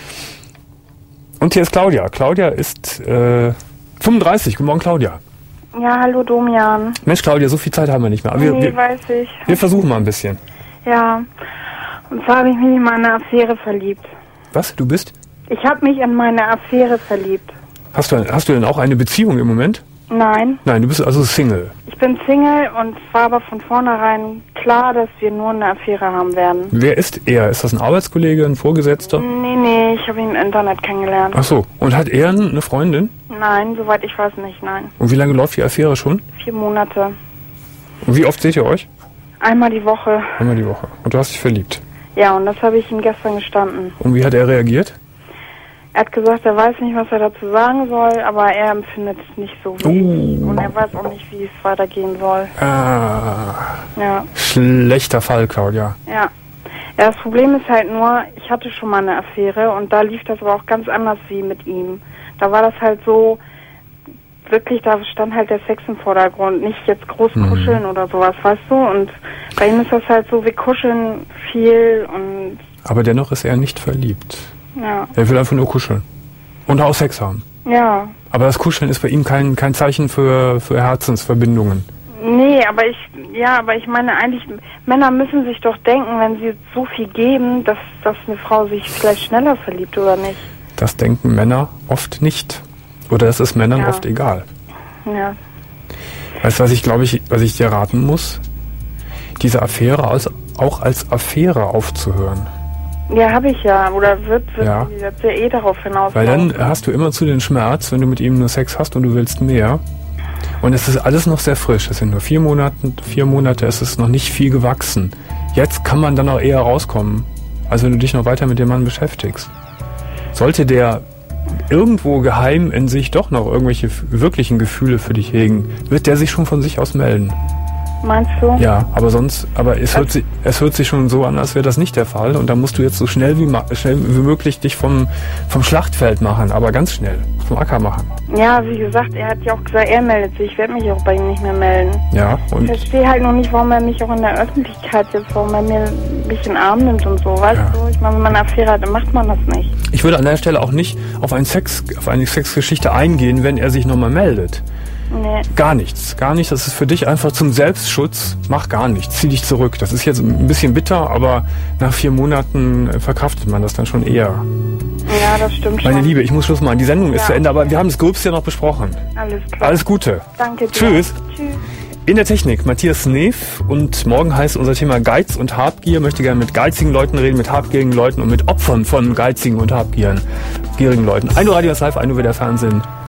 D: Und hier ist Claudia. Claudia ist äh, fünfunddreißig. Guten Morgen, Claudia.
J: Ja, hallo Domian.
D: Mensch, Claudia, so viel Zeit haben wir nicht mehr. Aber wir,
J: nee,
D: wir,
J: weiß ich.
D: Wir versuchen mal ein bisschen.
J: Ja, und zwar habe ich mich in meine Affäre verliebt.
D: Was? Du bist?
J: Ich habe mich in meine Affäre verliebt.
D: Hast du, hast du denn auch eine Beziehung im Moment?
J: Nein.
D: Nein, du bist also Single.
J: Ich bin Single und es war aber von vornherein klar, dass wir nur eine Affäre haben werden.
D: Wer ist er? Ist das ein Arbeitskollege, ein Vorgesetzter?
J: Nee, nee, ich habe ihn im Internet kennengelernt.
D: Ach so. Und hat er eine Freundin?
J: Nein, soweit ich weiß nicht, nein.
D: Und wie lange läuft die Affäre schon?
J: Vier Monate.
D: Und wie oft seht ihr euch?
J: Einmal die Woche.
D: Einmal die Woche. Und du hast dich verliebt?
J: Ja, und das habe ich ihm gestern gestanden.
D: Und wie hat er reagiert?
J: Er hat gesagt, er weiß nicht, was er dazu sagen soll, aber er empfindet es nicht so wie ich.
D: Uh.
J: Und er weiß auch nicht, wie es weitergehen soll.
D: Ah.
J: Ja.
D: Schlechter Fall, Claudia.
J: Ja. Ja, das Problem ist halt nur, ich hatte schon mal eine Affäre und da lief das aber auch ganz anders wie mit ihm. Da war das halt so, wirklich, da stand halt der Sex im Vordergrund, nicht jetzt groß
D: Mhm.
J: kuscheln oder sowas, weißt du? Und bei ihm ist das halt so, wir kuscheln viel und...
D: Aber dennoch ist er nicht verliebt.
J: Ja.
D: Er will einfach nur kuscheln. Und auch Sex haben.
J: Ja.
D: Aber das Kuscheln ist bei ihm kein, kein Zeichen für, für Herzensverbindungen.
J: Nee, aber ich, ja, aber ich meine eigentlich, Männer müssen sich doch denken, wenn sie so viel geben, dass, dass eine Frau sich vielleicht schneller verliebt, oder nicht?
D: Das denken Männer oft nicht. Oder das ist Männern
J: Ja.
D: oft egal.
J: Ja.
D: Weißt du, was ich glaube ich, was ich dir raten muss? Diese Affäre als, auch als Affäre aufzuhören.
J: Ja, habe ich ja. Oder wird, wird
D: Ja.
J: wird ja eh darauf hinaus.
D: Weil dann hast du immer zu den Schmerz, wenn du mit ihm nur Sex hast und du willst mehr. Und es ist alles noch sehr frisch. Es sind nur vier Monate, vier Monate, es ist noch nicht viel gewachsen. Jetzt kann man dann auch eher rauskommen, als wenn du dich noch weiter mit dem Mann beschäftigst. Sollte der irgendwo geheim in sich doch noch irgendwelche f- wirklichen Gefühle für dich hegen, wird der sich schon von sich aus melden.
J: Meinst du?
D: Ja, aber sonst, aber es hört, sich, es hört sich schon so an, als wäre das nicht der Fall. Und da musst du jetzt so schnell wie, schnell wie möglich dich vom, vom Schlachtfeld machen, aber ganz schnell, vom Acker machen.
J: Ja, wie gesagt, er hat ja auch gesagt, er meldet sich. Ich werde mich auch bei ihm nicht mehr melden.
D: Ja, und?
J: Ich verstehe halt noch nicht, warum er mich auch in der Öffentlichkeit jetzt, warum er mir mich in den Arm nimmt und so, weißt
D: ja.
J: du? Ich meine, wenn man eine Affäre hat, dann macht man das nicht.
D: Ich würde an der Stelle auch nicht auf, einen Sex, auf eine Sexgeschichte eingehen, wenn er sich nochmal meldet.
J: Nee.
D: Gar nichts, gar nicht. Das ist für dich einfach zum Selbstschutz. Mach gar nichts, zieh dich zurück. Das ist jetzt ein bisschen bitter, aber nach vier Monaten verkraftet man das dann schon eher.
J: Ja, das stimmt schon.
D: Meine Liebe, ich muss Schluss machen. Die Sendung
J: ja.
D: ist zu Ende, aber wir haben das Gröbste ja noch besprochen.
J: Alles klar.
D: Alles Gute.
J: Danke dir.
D: Tschüss.
J: Tschüss.
D: In der Technik Matthias Neef und morgen heißt unser Thema Geiz und Habgier. Ich möchte gerne mit geizigen Leuten reden, mit habgierigen Leuten und mit Opfern von geizigen und habgierigen Leuten. ein Uhr Radio ist live, ein Uhr wieder Fernsehen.